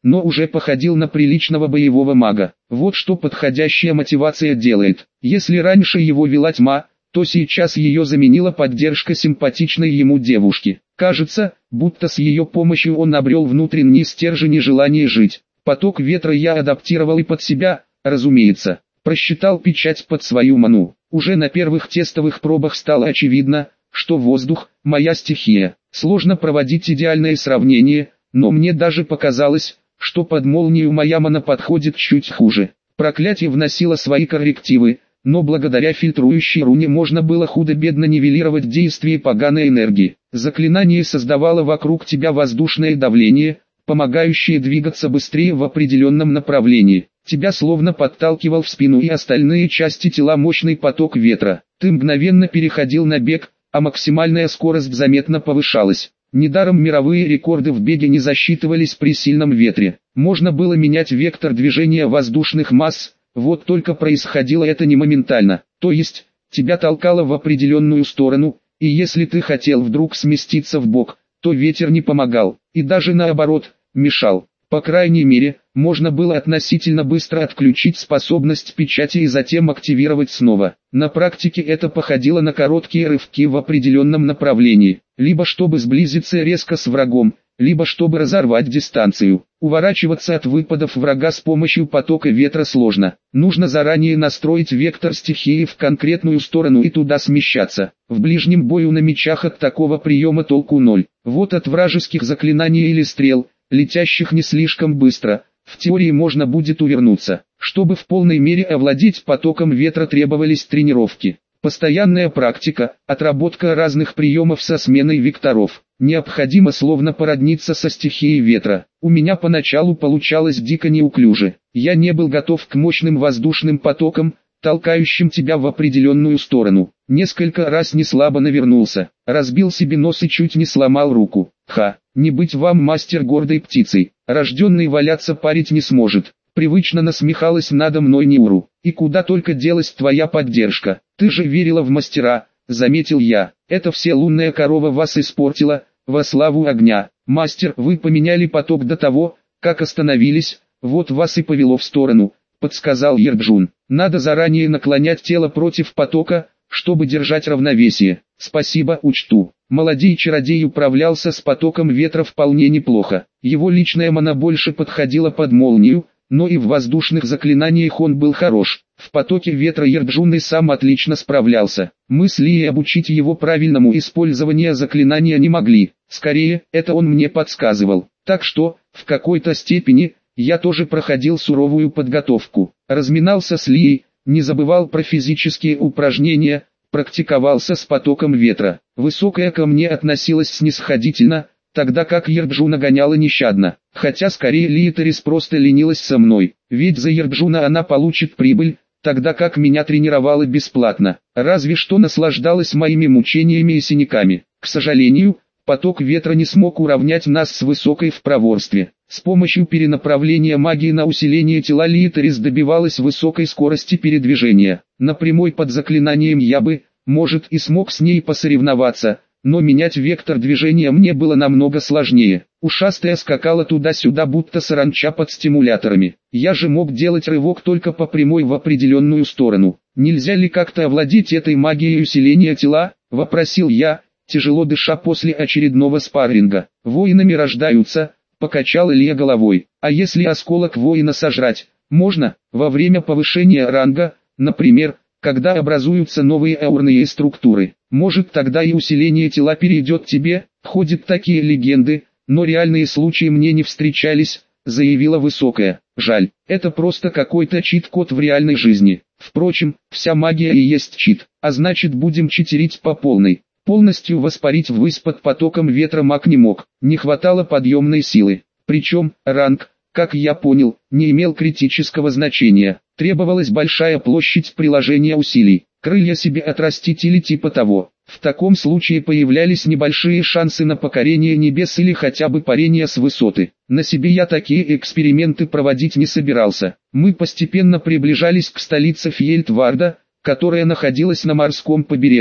но уже походил на приличного боевого мага. Вот что подходящая мотивация делает. Если раньше его вела тьма, то сейчас ее заменила поддержка симпатичной ему девушки. Кажется, будто с ее помощью он обрел внутренний стержень и желание жить. Поток ветра я адаптировал и под себя, разумеется. Просчитал печать под свою ману. Уже на первых тестовых пробах стало очевидно, что воздух – моя стихия. Сложно проводить идеальное сравнение, но мне даже показалось, что под молнию моя мана подходит чуть хуже. Проклятие вносило свои коррективы, но благодаря фильтрующей руне можно было худо-бедно нивелировать действие поганой энергии. Заклинание создавало вокруг тебя воздушное давление, помогающее двигаться быстрее в определенном направлении. Тебя словно подталкивал в спину и остальные части тела мощный поток ветра. Ты мгновенно переходил на бег, а максимальная скорость заметно повышалась. Недаром мировые рекорды в беге не засчитывались при сильном ветре. Можно было менять вектор движения воздушных масс, вот только происходило это не моментально. То есть, тебя толкало в определенную сторону, и если ты хотел вдруг сместиться вбок, то ветер не помогал, и даже наоборот, мешал. По крайней мере, можно было относительно быстро отключить способность печати и затем активировать снова. На практике это походило на короткие рывки в определенном направлении, либо чтобы сблизиться резко с врагом, либо чтобы разорвать дистанцию. Уворачиваться от выпадов врага с помощью потока ветра сложно. Нужно заранее настроить вектор стихии в конкретную сторону и туда смещаться. В ближнем бою на мечах от такого приема толку ноль. Вот от вражеских заклинаний или стрел, летящих не слишком быстро, в теории можно будет увернуться. Чтобы в полной мере овладеть потоком ветра требовались тренировки. Постоянная практика, отработка разных приемов со сменой векторов. Необходимо словно породниться со стихией ветра. У меня поначалу получалось дико неуклюже. Я не был готов к мощным воздушным потокам, толкающим тебя в определенную сторону. Несколько раз неслабо навернулся, разбил себе нос и чуть не сломал руку. Не быть вам мастер гордой птицей, рожденный валяться парить не сможет. Привычно насмехалась надо мной Ниуру. И куда только делась твоя поддержка, ты же верила в мастера, заметил я. Это все лунная корова вас испортила, во славу огня. Мастер, вы поменяли поток до того, как остановились, вот вас и повело в сторону, подсказал Ярджун. Надо заранее наклонять тело против потока, чтобы держать равновесие. Спасибо, учту. Молодей-чародей управлялся с потоком ветра вполне неплохо. Его личная мана больше подходила под молнию, но и в воздушных заклинаниях он был хорош. В потоке ветра Ярджун и сам отлично справлялся. Мы с Лией обучить его правильному использованию заклинания не могли. Скорее, это он мне подсказывал. Так что, в какой-то степени, я тоже проходил суровую подготовку. Разминался с Лией, не забывал про физические упражнения, практиковался с потоком ветра. Высокая ко мне относилась снисходительно, тогда как Ярджуна гоняла нещадно. Хотя скорее Лиетарис просто ленилась со мной, ведь за Ярджуна она получит прибыль, тогда как меня тренировала бесплатно. Разве что наслаждалась моими мучениями и синяками. К сожалению, поток ветра не смог уравнять нас с высокой в проворстве. С помощью перенаправления магии на усиление тела Лиетарис добивалась высокой скорости передвижения. Напрямую под заклинанием я бы, может, и смог с ней посоревноваться, но менять вектор движения мне было намного сложнее. Ушастая скакала туда-сюда будто саранча под стимуляторами. Я же мог делать рывок только по прямой в определенную сторону. Нельзя ли как-то овладеть этой магией усиления тела, вопросил я, тяжело дыша после очередного спарринга. Воинами рождаются, покачал Илья головой. А если осколок воина сожрать, можно, во время повышения ранга, например, когда образуются новые аурные структуры. Может, тогда и усиление тела перейдет тебе, ходят такие легенды, но реальные случаи мне не встречались, заявила Высокая. Жаль, это просто какой-то чит-код в реальной жизни. Впрочем, вся магия и есть чит, а значит будем читерить по полной. Полностью воспарить ввысь под потоком ветра маг не мог, не хватало подъемной силы. Причем, ранг, как я понял, не имел критического значения. Требовалась большая площадь приложения усилий, крылья себе отрастить или типа того. В таком случае появлялись небольшие шансы на покорение небес или хотя бы парение с высоты. На себе я такие эксперименты проводить не собирался. Мы постепенно приближались к столице Фьельдварда, которая находилась на морском побережье.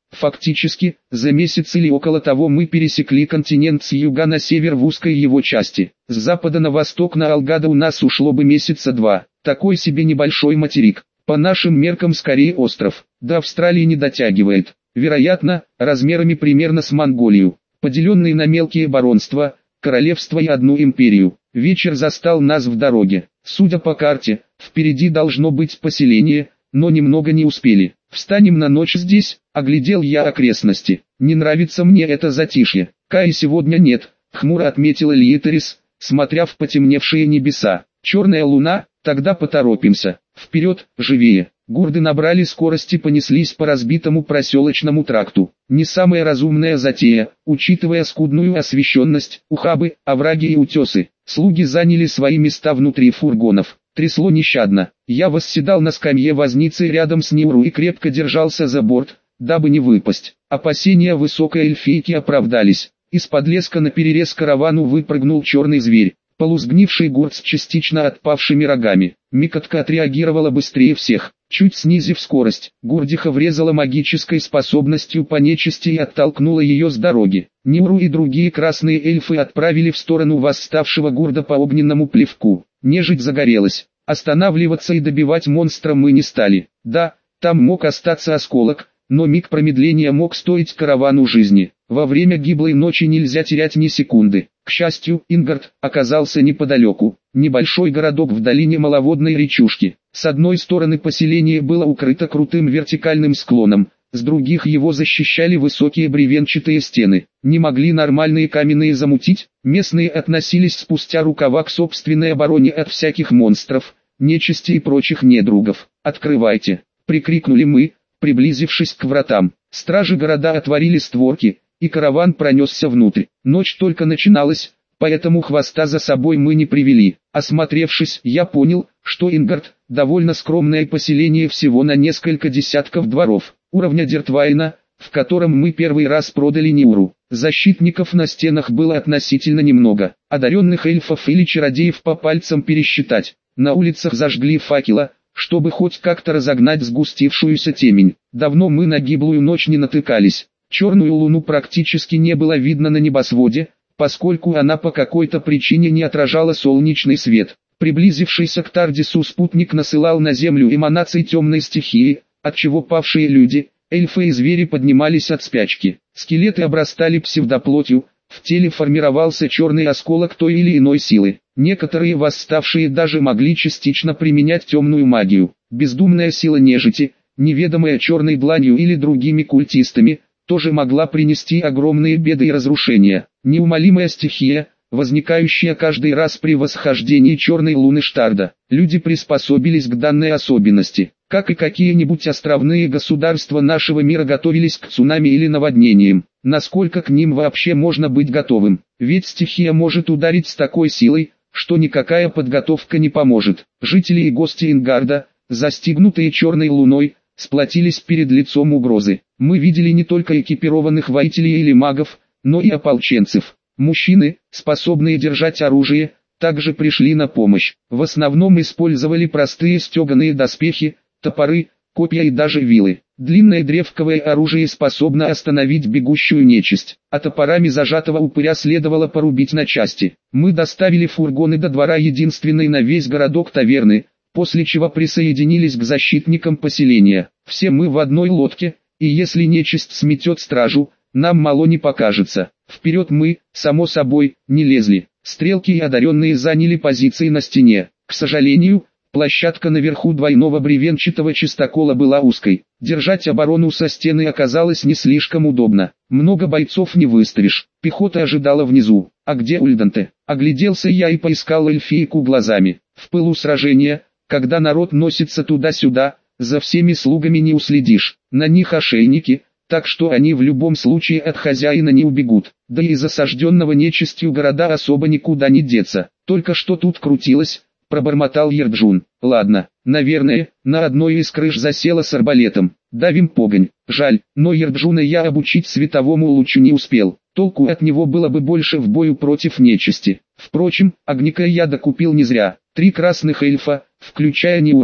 Фактически, за месяц или около того мы пересекли континент с юга на север в узкой его части. С запада на восток на Алгадо у нас ушло бы месяца 2. Такой себе небольшой материк. По нашим меркам скорее остров. До Австралии не дотягивает. Вероятно, размерами примерно с Монголию. Поделенные на мелкие баронства, королевства и одну империю. Вечер застал нас в дороге. Судя по карте, впереди должно быть поселение, но немного не успели. «Встанем на ночь здесь», — оглядел я окрестности. «Не нравится мне это затишье». «Каи сегодня нет», — хмуро отметила Лиетерис, смотря в потемневшие небеса. «Черная луна, тогда поторопимся. Вперед, живее». Гурды набрали скорости и понеслись по разбитому проселочному тракту. Не самая разумная затея, учитывая скудную освещенность, ухабы, овраги и утесы. Слуги заняли свои места внутри фургонов. Трясло нещадно. Я восседал на скамье возницы рядом с Ниуру и крепко держался за борт, дабы не выпасть. Опасения высокой эльфийки оправдались. Из-под леска наперерез каравану выпрыгнул черный зверь. Полусгнивший гурд с частично отпавшими рогами. Микотка отреагировала быстрее всех. Чуть снизив скорость, Гурдиха врезала магической способностью по нечисти и оттолкнула ее с дороги. Ниуру и другие красные эльфы отправили в сторону восставшего гурда по огненному плевку. Нежить загорелась. Останавливаться и добивать монстра мы не стали. Да, там мог остаться осколок, но миг промедления мог стоить каравану жизни. Во время гиблой ночи нельзя терять ни секунды. К счастью, Ингард оказался неподалеку. Небольшой городок в долине маловодной речушки. С одной стороны поселение было укрыто крутым вертикальным склоном, с других его защищали высокие бревенчатые стены. Не могли нормальные каменные замутить? Местные относились спустя рукава к собственной обороне от всяких монстров, нечисти и прочих недругов. «Открывайте!» — прикрикнули мы, приблизившись к вратам. Стражи города отворили створки, и караван пронесся внутрь. Ночь только начиналась, поэтому хвоста за собой мы не привели. Осмотревшись, я понял, что Ингард — довольно скромное поселение всего на несколько десятков дворов, уровня Дертвайна, в котором мы первый раз продали Ниуру. Защитников на стенах было относительно немного, одаренных эльфов или чародеев по пальцам пересчитать. На улицах зажгли факела, чтобы хоть как-то разогнать сгустившуюся темень. Давно мы на гиблую ночь не натыкались. Черную луну практически не было видно на небосводе, поскольку она по какой-то причине не отражала солнечный свет. Приблизившийся к Тардису спутник насылал на землю эманации темной стихии, отчего павшие люди, эльфы и звери поднимались от спячки. Скелеты обрастали псевдоплотью, в теле формировался черный осколок той или иной силы. Некоторые восставшие даже могли частично применять темную магию. Бездумная сила нежити, неведомая черной дланью или другими культистами, тоже могла принести огромные беды и разрушения. Неумолимая стихия, возникающая каждый раз при восхождении черной луны Штарда. Люди приспособились к данной особенности. Как и какие-нибудь островные государства нашего мира готовились к цунами или наводнениям. Насколько к ним вообще можно быть готовым? Ведь стихия может ударить с такой силой, что никакая подготовка не поможет. Жители и гости Ингарда, застигнутые черной луной, сплотились перед лицом угрозы. Мы видели не только экипированных воителей или магов, но и ополченцев. Мужчины, способные держать оружие, также пришли на помощь. В основном использовали простые стеганые доспехи, топоры, копья и даже вилы. Длинное древковое оружие способно остановить бегущую нечисть, а топорами зажатого упыря следовало порубить на части. Мы доставили фургоны до двора единственной на весь городок таверны, после чего присоединились к защитникам поселения. Все мы в одной лодке, и если нечисть сметет стражу, нам мало не покажется. Вперед мы, само собой, не лезли. Стрелки и одаренные заняли позиции на стене. К сожалению, площадка наверху двойного бревенчатого чистокола была узкой. Держать оборону со стены оказалось не слишком удобно. Много бойцов не выставишь. Пехота ожидала внизу. А где Ульданте? Огляделся я и поискал эльфийку глазами. В пылу сражения, когда народ носится туда-сюда, за всеми слугами не уследишь. На них ошейники, так что они в любом случае от хозяина не убегут. Да и из осажденного нечистью города особо никуда не деться. Только что тут крутилось, пробормотал Ерджун. Ладно, наверное, на одной из крыш засела с арбалетом. Давим погонь. Жаль, но Ерджуна я обучить световому лучу не успел. Толку от него было бы больше в бою против нечисти. Впрочем, огника я докупил не зря. 3 красных эльфа, включая Ниуру,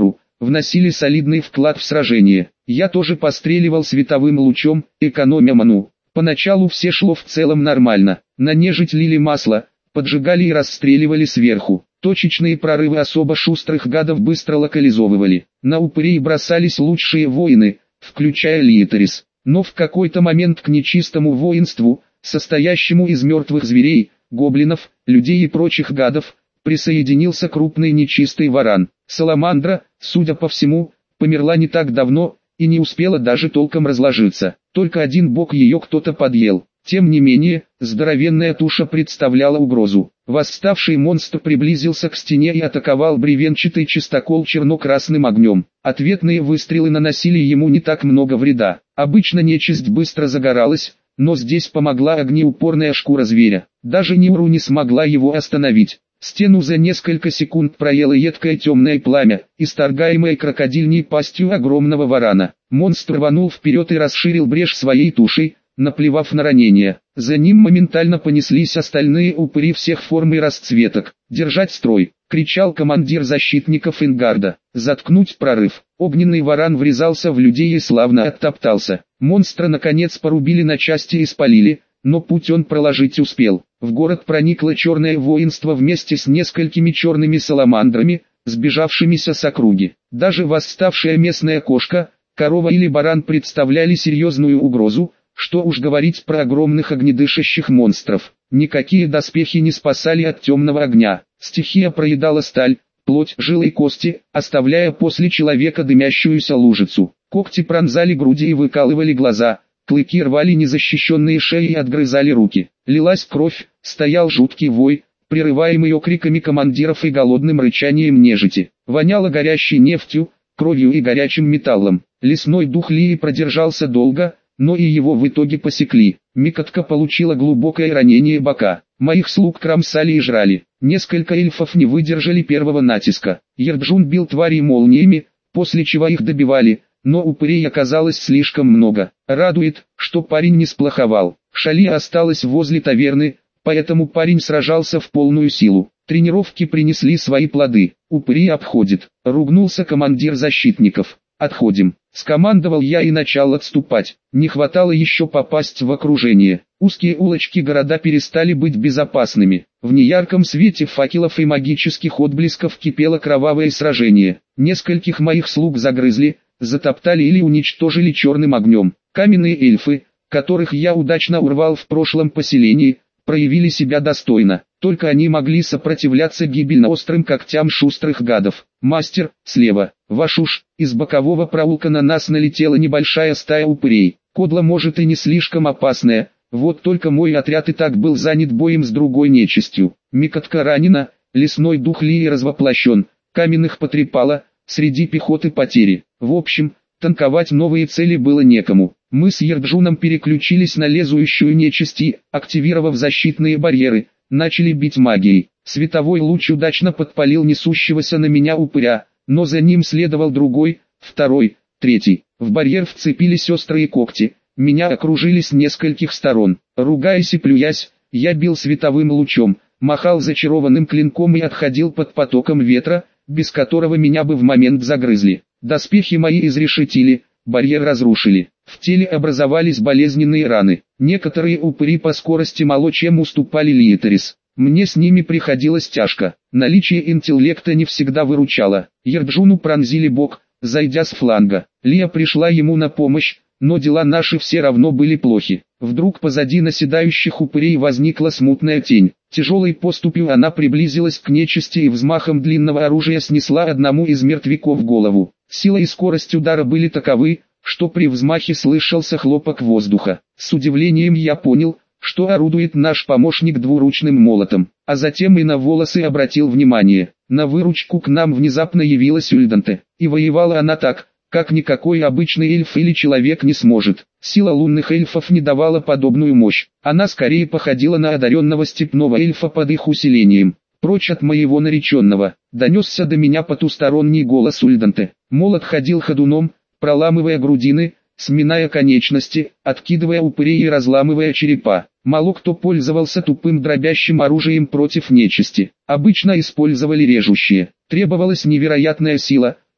вносили солидный вклад в сражение. Я тоже постреливал световым лучом, экономя ману. Поначалу все шло в целом нормально. На нежить лили масло, поджигали и расстреливали сверху. Точечные прорывы особо шустрых гадов быстро локализовывали. На упырей бросались лучшие воины, включая Лиетерис. Но в какой-то момент к нечистому воинству, состоящему из мертвых зверей, гоблинов, людей и прочих гадов, присоединился крупный нечистый варан. Саламандра, судя по всему, померла не так давно и не успела даже толком разложиться. Только один бок ее кто-то подъел. Тем не менее, здоровенная туша представляла угрозу. Восставший монстр приблизился к стене и атаковал бревенчатый чистокол черно-красным огнем. Ответные выстрелы наносили ему не так много вреда. Обычно нечисть быстро загоралась, но здесь помогла огнеупорная шкура зверя. Даже Ниуру не смогла его остановить. Стену за несколько секунд проело едкое темное пламя, исторгаемое крокодильней пастью огромного варана. Монстр рванул вперед и расширил брешь своей тушей, наплевав на ранение. За ним моментально понеслись остальные упыри всех форм и расцветок. «Держать строй!» — кричал командир защитников Ингарда. «Заткнуть прорыв!» Огненный варан врезался в людей и славно оттоптался. Монстра наконец порубили на части и спалили, но путь он проложить успел. В город проникло черное воинство вместе с несколькими черными саламандрами, сбежавшимися с округи. Даже восставшая местная кошка, корова или баран представляли серьезную угрозу, что уж говорить про огромных огнедышащих монстров. Никакие доспехи не спасали от темного огня. Стихия проедала сталь, плоть, жилы и кости, оставляя после человека дымящуюся лужицу. Когти пронзали груди и выкалывали глаза, клыки рвали незащищенные шеи и отгрызали руки. Лилась кровь, стоял жуткий вой, прерываемый окриками командиров и голодным рычанием нежити. Воняло горящей нефтью, кровью и горячим металлом. Лесной дух Лии продержался долго, но и его в итоге посекли. Микотка получила глубокое ранение бока. Моих слуг кромсали и жрали. Несколько эльфов не выдержали первого натиска. Ерджун бил тварей молниями, после чего их добивали, но упырей оказалось слишком много. Радует, что парень не сплоховал. Шали осталась возле таверны, поэтому парень сражался в полную силу. Тренировки принесли свои плоды. Упыри обходит. Ругнулся командир защитников. «Отходим», — скомандовал я и начал отступать. Не хватало еще попасть в окружение. Узкие улочки города перестали быть безопасными. В неярком свете факелов и магических отблесков кипело кровавое сражение. Нескольких моих слуг загрызли, затоптали или уничтожили черным огнем. Каменные эльфы, которых я удачно урвал в прошлом поселении, проявили себя достойно. Только они могли сопротивляться гибельно острым когтям шустрых гадов. «Мастер, слева, ваш уж!» Из бокового проулка на нас налетела небольшая стая упырей. Кодла может и не слишком опасная, вот только мой отряд и так был занят боем с другой нечистью. Микотка ранена, лесной дух Лии развоплощен, каменных потрепало, среди пехоты потери. В общем, танковать новые цели было некому. Мы с Ерджуном переключились на лезущую нечисть и, активировав защитные барьеры, начали бить магией. Световой луч удачно подпалил несущегося на меня упыря, но за ним следовал другой, второй, третий. В барьер вцепились острые когти, меня окружили с нескольких сторон. Ругаясь и плюясь, я бил световым лучом, махал зачарованным клинком и отходил под потоком ветра, без которого меня бы в момент загрызли. Доспехи мои изрешетили, барьер разрушили. В теле образовались болезненные раны. Некоторые упыри по скорости мало чем уступали Лиетерис. Мне с ними приходилось тяжко. Наличие интеллекта не всегда выручало. Ерджуну пронзили бок, зайдя с фланга. Лия пришла ему на помощь, но дела наши все равно были плохи. Вдруг позади наседающих упырей возникла смутная тень. Тяжелой поступью она приблизилась к нечисти и взмахом длинного оружия снесла одному из мертвяков голову. Сила и скорость удара были таковы, что при взмахе слышался хлопок воздуха. С удивлением я понял, что орудует наш помощник двуручным молотом, а затем и на волосы обратил внимание. На выручку к нам внезапно явилась Ульданте, и воевала она так, как никакой обычный эльф или человек не сможет. Сила лунных эльфов не давала подобную мощь, она скорее походила на одаренного степного эльфа под их усилением. «Прочь от моего нареченного», — донесся до меня потусторонний голос Ульданте. Молот ходил ходуном, проламывая грудины, сминая конечности, откидывая упырей и разламывая черепа. Мало кто пользовался тупым дробящим оружием против нечисти. Обычно использовали режущие. Требовалась невероятная сила,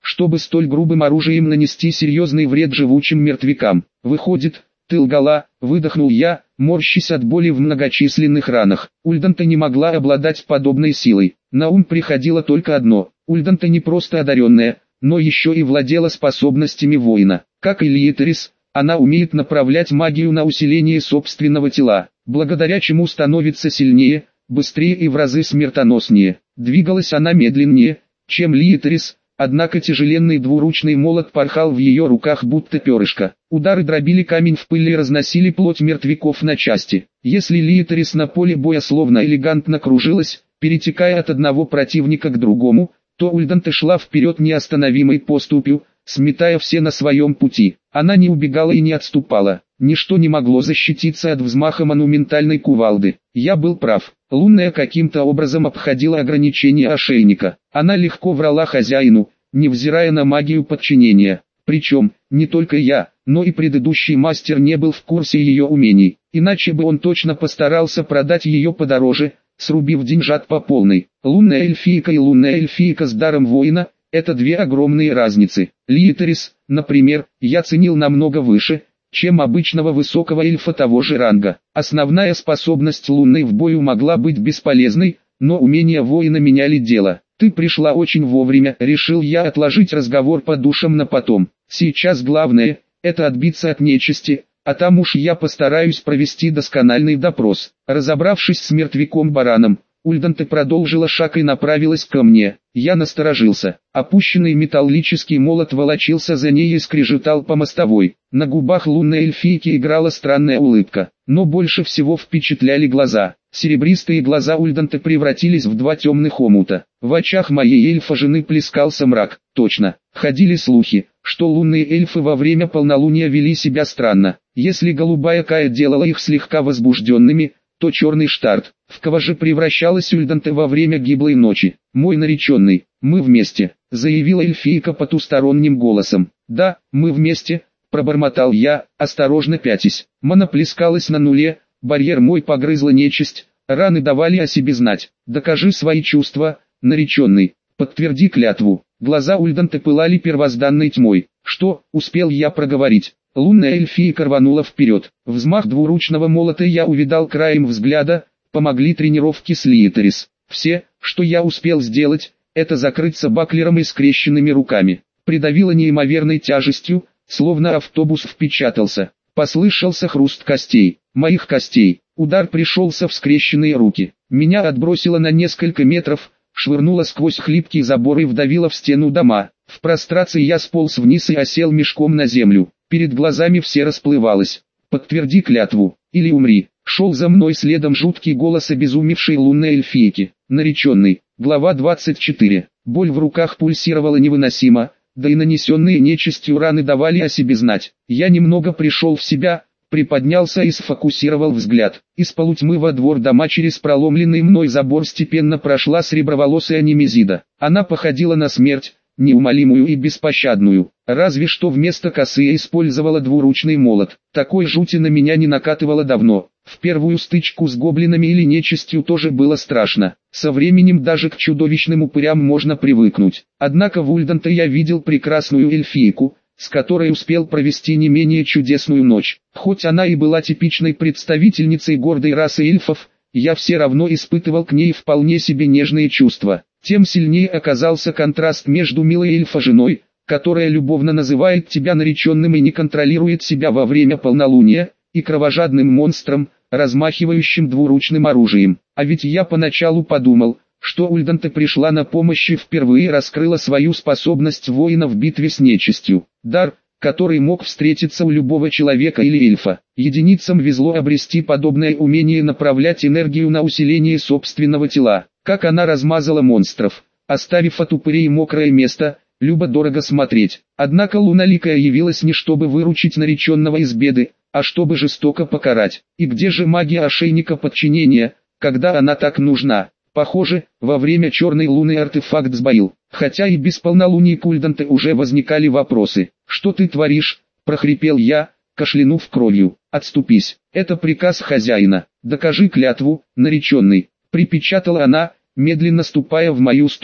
чтобы столь грубым оружием нанести серьезный вред живучим мертвякам. Выходит, ты лгала, выдохнул я, морщась от боли в многочисленных ранах. Ульданта не могла обладать подобной силой. На ум приходило только одно: Ульданта не просто одаренная, но еще и владела способностями воина. Как и Лиетерис, она умеет направлять магию на усиление собственного тела, благодаря чему становится сильнее, быстрее и в разы смертоноснее. Двигалась она медленнее, чем Лиетерис, однако тяжеленный двуручный молот порхал в ее руках будто перышко. Удары дробили камень в пыль и разносили плоть мертвяков на части. Если Лиетерис на поле боя словно элегантно кружилась, перетекая от одного противника к другому, то Ульданта шла вперед неостановимой поступью, сметая все на своем пути. Она не убегала и не отступала. Ничто не могло защититься от взмаха монументальной кувалды. Я был прав. Лунная каким-то образом обходила ограничения ошейника. Она легко врала хозяину, невзирая на магию подчинения. Причем, не только я, но и предыдущий мастер не был в курсе ее умений. Иначе бы он точно постарался продать ее подороже, срубив деньжат по полной. Лунная эльфийка и лунная эльфийка с даром воина – это две огромные разницы. Лиетерис, например, я ценил намного выше, чем обычного высокого эльфа того же ранга. Основная способность лунной в бою могла быть бесполезной, но умения воина меняли дело. Ты пришла очень вовремя, решил я отложить разговор по душам на потом. Сейчас главное – это отбиться от нечисти, а там уж я постараюсь провести доскональный допрос. Разобравшись с мертвяком-бараном, Ульданта продолжила шаг и направилась ко мне. Я насторожился. Опущенный металлический молот волочился за ней и скрежетал по мостовой. На губах лунной эльфийки играла странная улыбка, но больше всего впечатляли глаза. Серебристые глаза Ульданты превратились в два темных омута. В очах моей эльфа-жены плескался мрак. Точно, ходили слухи, что лунные эльфы во время полнолуния вели себя странно. Если голубая Кая делала их слегка возбужденными, то черный Штарт, в кого же превращалась Ульданта во время гиблой ночи. «Мой нареченный, мы вместе», — заявила эльфийка потусторонним голосом. «Да, мы вместе», — пробормотал я, осторожно пятясь. Мана плескалась на нуле, барьер мой погрызла нечисть, раны давали о себе знать. «Докажи свои чувства, нареченный, подтверди клятву». Глаза Ульданты пылали первозданной тьмой. «Что?» — успел я проговорить. Лунная эльфийка рванула вперед. Взмах двуручного молота я увидал краем взгляда, помогли тренировки с Лиетерис. Все, что я успел сделать, это закрыться баклером и скрещенными руками. Придавило неимоверной тяжестью, словно автобус впечатался. Послышался хруст костей, моих костей. Удар пришелся в скрещенные руки. Меня отбросило на несколько метров, швырнуло сквозь хлипкий забор и вдавило в стену дома. В прострации я сполз вниз и осел мешком на землю. Перед глазами все расплывалось. «Подтверди клятву, или умри», — шел за мной следом жуткий голос обезумевшей лунной эльфийки. Нареченный. Глава 24. Боль в руках пульсировала невыносимо, да и нанесенные нечистью раны давали о себе знать. Я немного пришел в себя, приподнялся и сфокусировал взгляд. Из полутьмы во двор дома через проломленный мной забор степенно прошла среброволосая Немезида. Она походила на смерть, неумолимую и беспощадную, разве что вместо косы использовала двуручный молот. Такой жути на меня не накатывало давно. В первую стычку с гоблинами или нечистью тоже было страшно. Со временем даже к чудовищным упырям можно привыкнуть. Однако в Ульданте я видел прекрасную эльфийку, с которой успел провести не менее чудесную ночь. Хоть она и была типичной представительницей гордой расы эльфов, я все равно испытывал к ней вполне себе нежные чувства. Тем сильнее оказался контраст между милой эльфа-женой, которая любовно называет тебя нареченным и не контролирует себя во время полнолуния, и кровожадным монстром, размахивающим двуручным оружием. А ведь я поначалу подумал, что Ульданта пришла на помощь и впервые раскрыла свою способность воина в битве с нечистью. Дар, который мог встретиться у любого человека или эльфа. Единицам везло обрести подобное умение направлять энергию на усиление собственного тела. Как она размазала монстров, оставив от упырей мокрое место, любо-дорого смотреть. Однако луналикая явилась не чтобы выручить нареченного из беды, а чтобы жестоко покарать. И где же магия ошейника подчинения, когда она так нужна? Похоже, во время черной луны артефакт сбоил. Хотя и без полнолуния к Ульданте уже возникали вопросы. «Что ты творишь?» – прохрипел я, кашлянув кровью. «Отступись, это приказ хозяина. Докажи клятву, нареченный», – припечатала она, медленно ступая в мою сторону.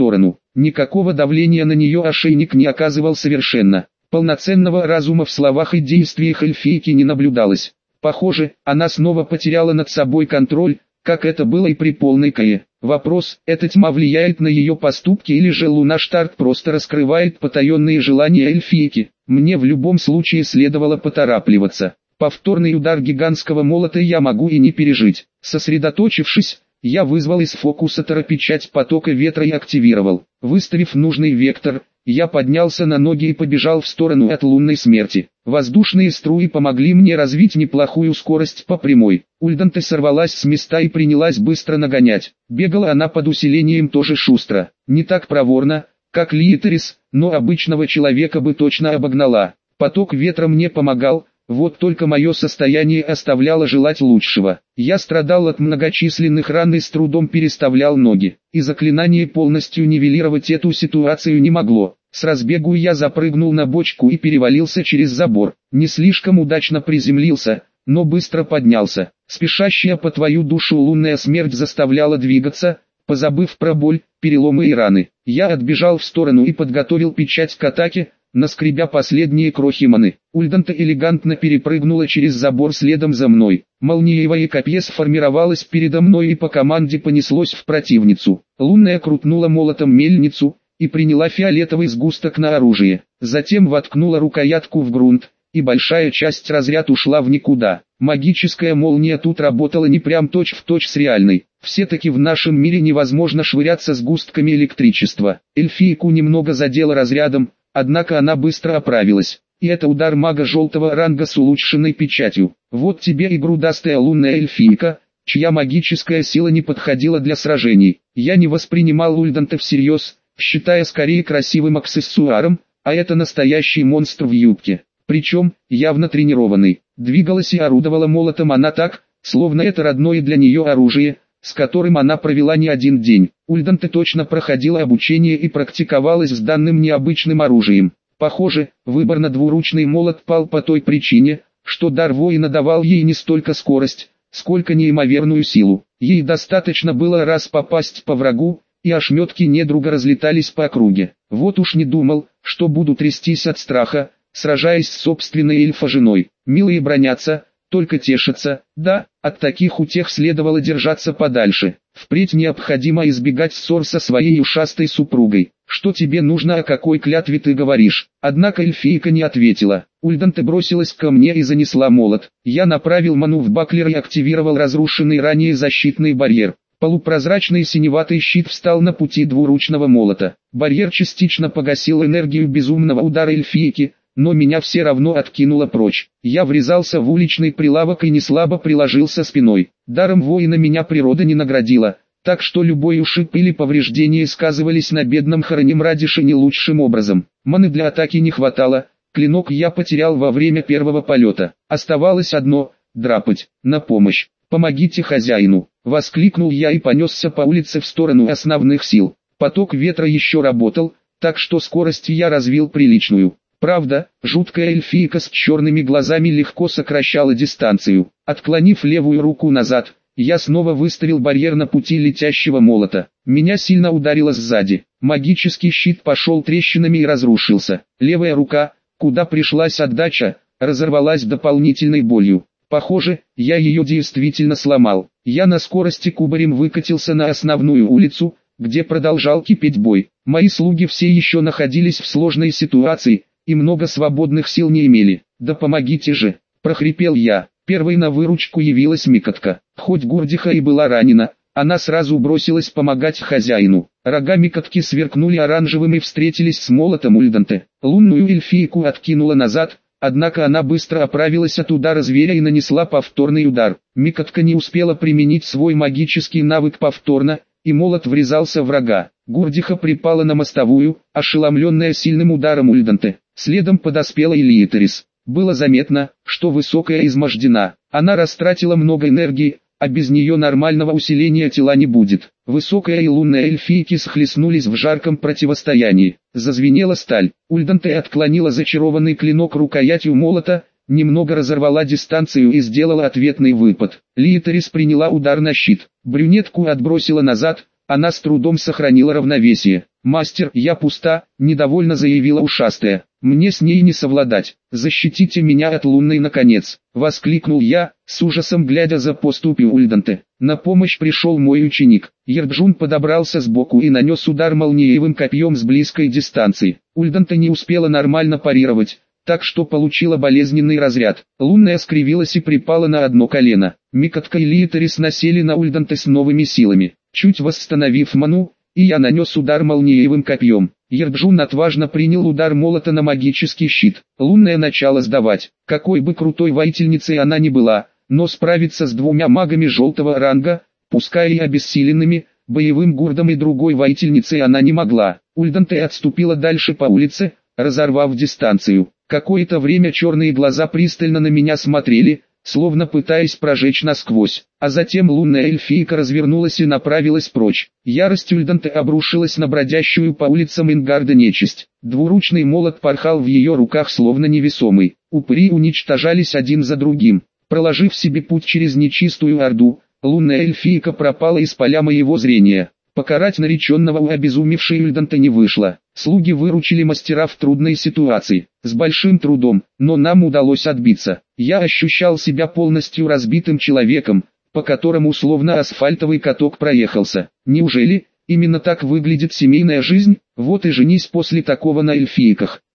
Никакого давления на нее ошейник не оказывал совершенно. Полноценного разума в словах и действиях эльфийки не наблюдалось. Похоже, она снова потеряла над собой контроль, как это было и при полной Кае. Вопрос, эта тьма влияет на ее поступки или же Лунаштарт просто раскрывает потаенные желания эльфийки? Мне в любом случае следовало поторапливаться. Повторный удар гигантского молота я могу и не пережить. Сосредоточившись, я вызвал из фокусатора печать потока ветра и активировал. Выставив нужный вектор, я поднялся на ноги и побежал в сторону от лунной смерти. Воздушные струи помогли мне развить неплохую скорость по прямой. Ульданте сорвалась с места и принялась быстро нагонять. Бегала она под усилением тоже шустро. Не так проворно, как Лиетерис, но обычного человека бы точно обогнала. Поток ветра мне помогал, вот только мое состояние оставляло желать лучшего. Я страдал от многочисленных ран и с трудом переставлял ноги. И заклинание полностью нивелировать эту ситуацию не могло. С разбегу я запрыгнул на бочку и перевалился через забор. Не слишком удачно приземлился, но быстро поднялся. Спешащая по твою душу лунная смерть заставляла двигаться, позабыв про боль, переломы и раны. Я отбежал в сторону и подготовил печать к атаке, наскребя последние крохи маны. Ульданте элегантно перепрыгнула через забор следом за мной. Молниевое копье сформировалось передо мной и по команде понеслось в противницу. Лунная крутнула молотом мельницу и приняла фиолетовый сгусток на оружие. Затем воткнула рукоятку в грунт, и большая часть разряд ушла в никуда. Магическая молния тут работала не прям точь-в-точь с реальной. Все-таки в нашем мире невозможно швыряться сгустками электричества. Эльфийку немного задело разрядом, однако она быстро оправилась. И это удар мага желтого ранга с улучшенной печатью. Вот тебе и грудастая лунная эльфийка, чья магическая сила не подходила для сражений. Я не воспринимал Ульданте всерьез, считая скорее красивым аксессуаром, а это настоящий монстр в юбке. Причем, явно тренированный. Двигалась и орудовала молотом она так, словно это родное для нее оружие, с которым она провела не один день. Ульданте точно проходила обучение и практиковалась с данным необычным оружием. Похоже, выбор на двуручный молот пал по той причине, что дар воина давал ей не столько скорость, сколько неимоверную силу. Ей достаточно было раз попасть по врагу, и ошметки недруга разлетались по округе. Вот уж не думал, что буду трястись от страха, сражаясь с собственной эльфа-женой. Милые бронятся, только тешатся, да, от таких утех следовало держаться подальше. Впредь необходимо избегать ссор со своей ушастой супругой. Что тебе нужно, о какой клятве ты говоришь? Однако эльфийка не ответила. Ульданте бросилась ко мне и занесла молот. Я направил ману в баклер и активировал разрушенный ранее защитный барьер. Полупрозрачный синеватый щит встал на пути двуручного молота. Барьер частично погасил энергию безумного удара эльфийки, но меня все равно откинуло прочь. Я врезался в уличный прилавок и неслабо приложился спиной. Даром воина меня природа не наградила, так что любой ушиб или повреждение сказывались на бедном Харанемрадише не лучшим образом. Маны для атаки не хватало, клинок я потерял во время первого полета. Оставалось одно – драпать. На помощь. «Помогите хозяину!» – воскликнул я и понесся по улице в сторону основных сил. Поток ветра еще работал, так что скорость я развил приличную. Правда, жуткая эльфийка с черными глазами легко сокращала дистанцию. Отклонив левую руку назад, я снова выставил барьер на пути летящего молота. Меня сильно ударило сзади. Магический щит пошел трещинами и разрушился. Левая рука, куда пришлась отдача, разорвалась дополнительной болью. Похоже, я ее действительно сломал. Я на скорости кубарем выкатился на основную улицу, где продолжал кипеть бой. Мои слуги все еще находились в сложной ситуации и много свободных сил не имели. «Да помогите же!» – прохрипел я. Первой на выручку явилась Микотка. Хоть Гурдиха и была ранена, она сразу бросилась помогать хозяину. Рога Микотки сверкнули оранжевым и встретились с молотом Ульданте. Лунную эльфийку откинула назад, однако она быстро оправилась от удара зверя и нанесла повторный удар. Микотка не успела применить свой магический навык повторно, и молот врезался в врага. Гурдиха припала на мостовую, ошеломленная сильным ударом Ульданте. Следом подоспела и Лиетерис. Было заметно, что высокая измождена. Она растратила много энергии, а без нее нормального усиления тела не будет. Высокая и лунная эльфийки схлестнулись в жарком противостоянии. Зазвенела сталь. Ульданте отклонила зачарованный клинок рукоятью молота, немного разорвала дистанцию и сделала ответный выпад. Лиетерис приняла удар на щит. Брюнетку отбросила назад, она с трудом сохранила равновесие. «Мастер, я пуста», — недовольно заявила ушастая. «Мне с ней не совладать. Защитите меня от лунной наконец!» — воскликнул я, с ужасом глядя за поступью Ульданте. На помощь пришел мой ученик. Ерджун подобрался сбоку и нанес удар молниевым копьем с близкой дистанции. Ульданте не успела нормально парировать, так что получила болезненный разряд. Лунная скривилась и припала на одно колено. Микотка и Лиетарис насели на Ульданте с новыми силами. Чуть восстановив ману, и я нанес удар молниевым копьем. Ерджун отважно принял удар молота на магический щит. Лунная начала сдавать. Какой бы крутой воительницей она ни была, но справиться с двумя магами желтого ранга, пускай и обессиленными, боевым гурдом и другой воительницей она не могла. Ульданте отступила дальше по улице, разорвав дистанцию. Какое-то время черные глаза пристально на меня смотрели, словно пытаясь прожечь насквозь, а затем лунная эльфийка развернулась и направилась прочь. Ярость Ульданте обрушилась на бродящую по улицам Ингарда нечисть. Двуручный молот порхал в ее руках словно невесомый. Упыри уничтожались один за другим. Проложив себе путь через нечистую орду, лунная эльфийка пропала из поля моего зрения. Покарать нареченного у обезумевшей Ульданте не вышло. Слуги выручили мастера в трудной ситуации. С большим трудом, но нам удалось отбиться. Я ощущал себя полностью разбитым человеком, по которому словно асфальтовый каток проехался. Неужели именно так выглядит семейная жизнь? Вот и женись после такого на эльфийках.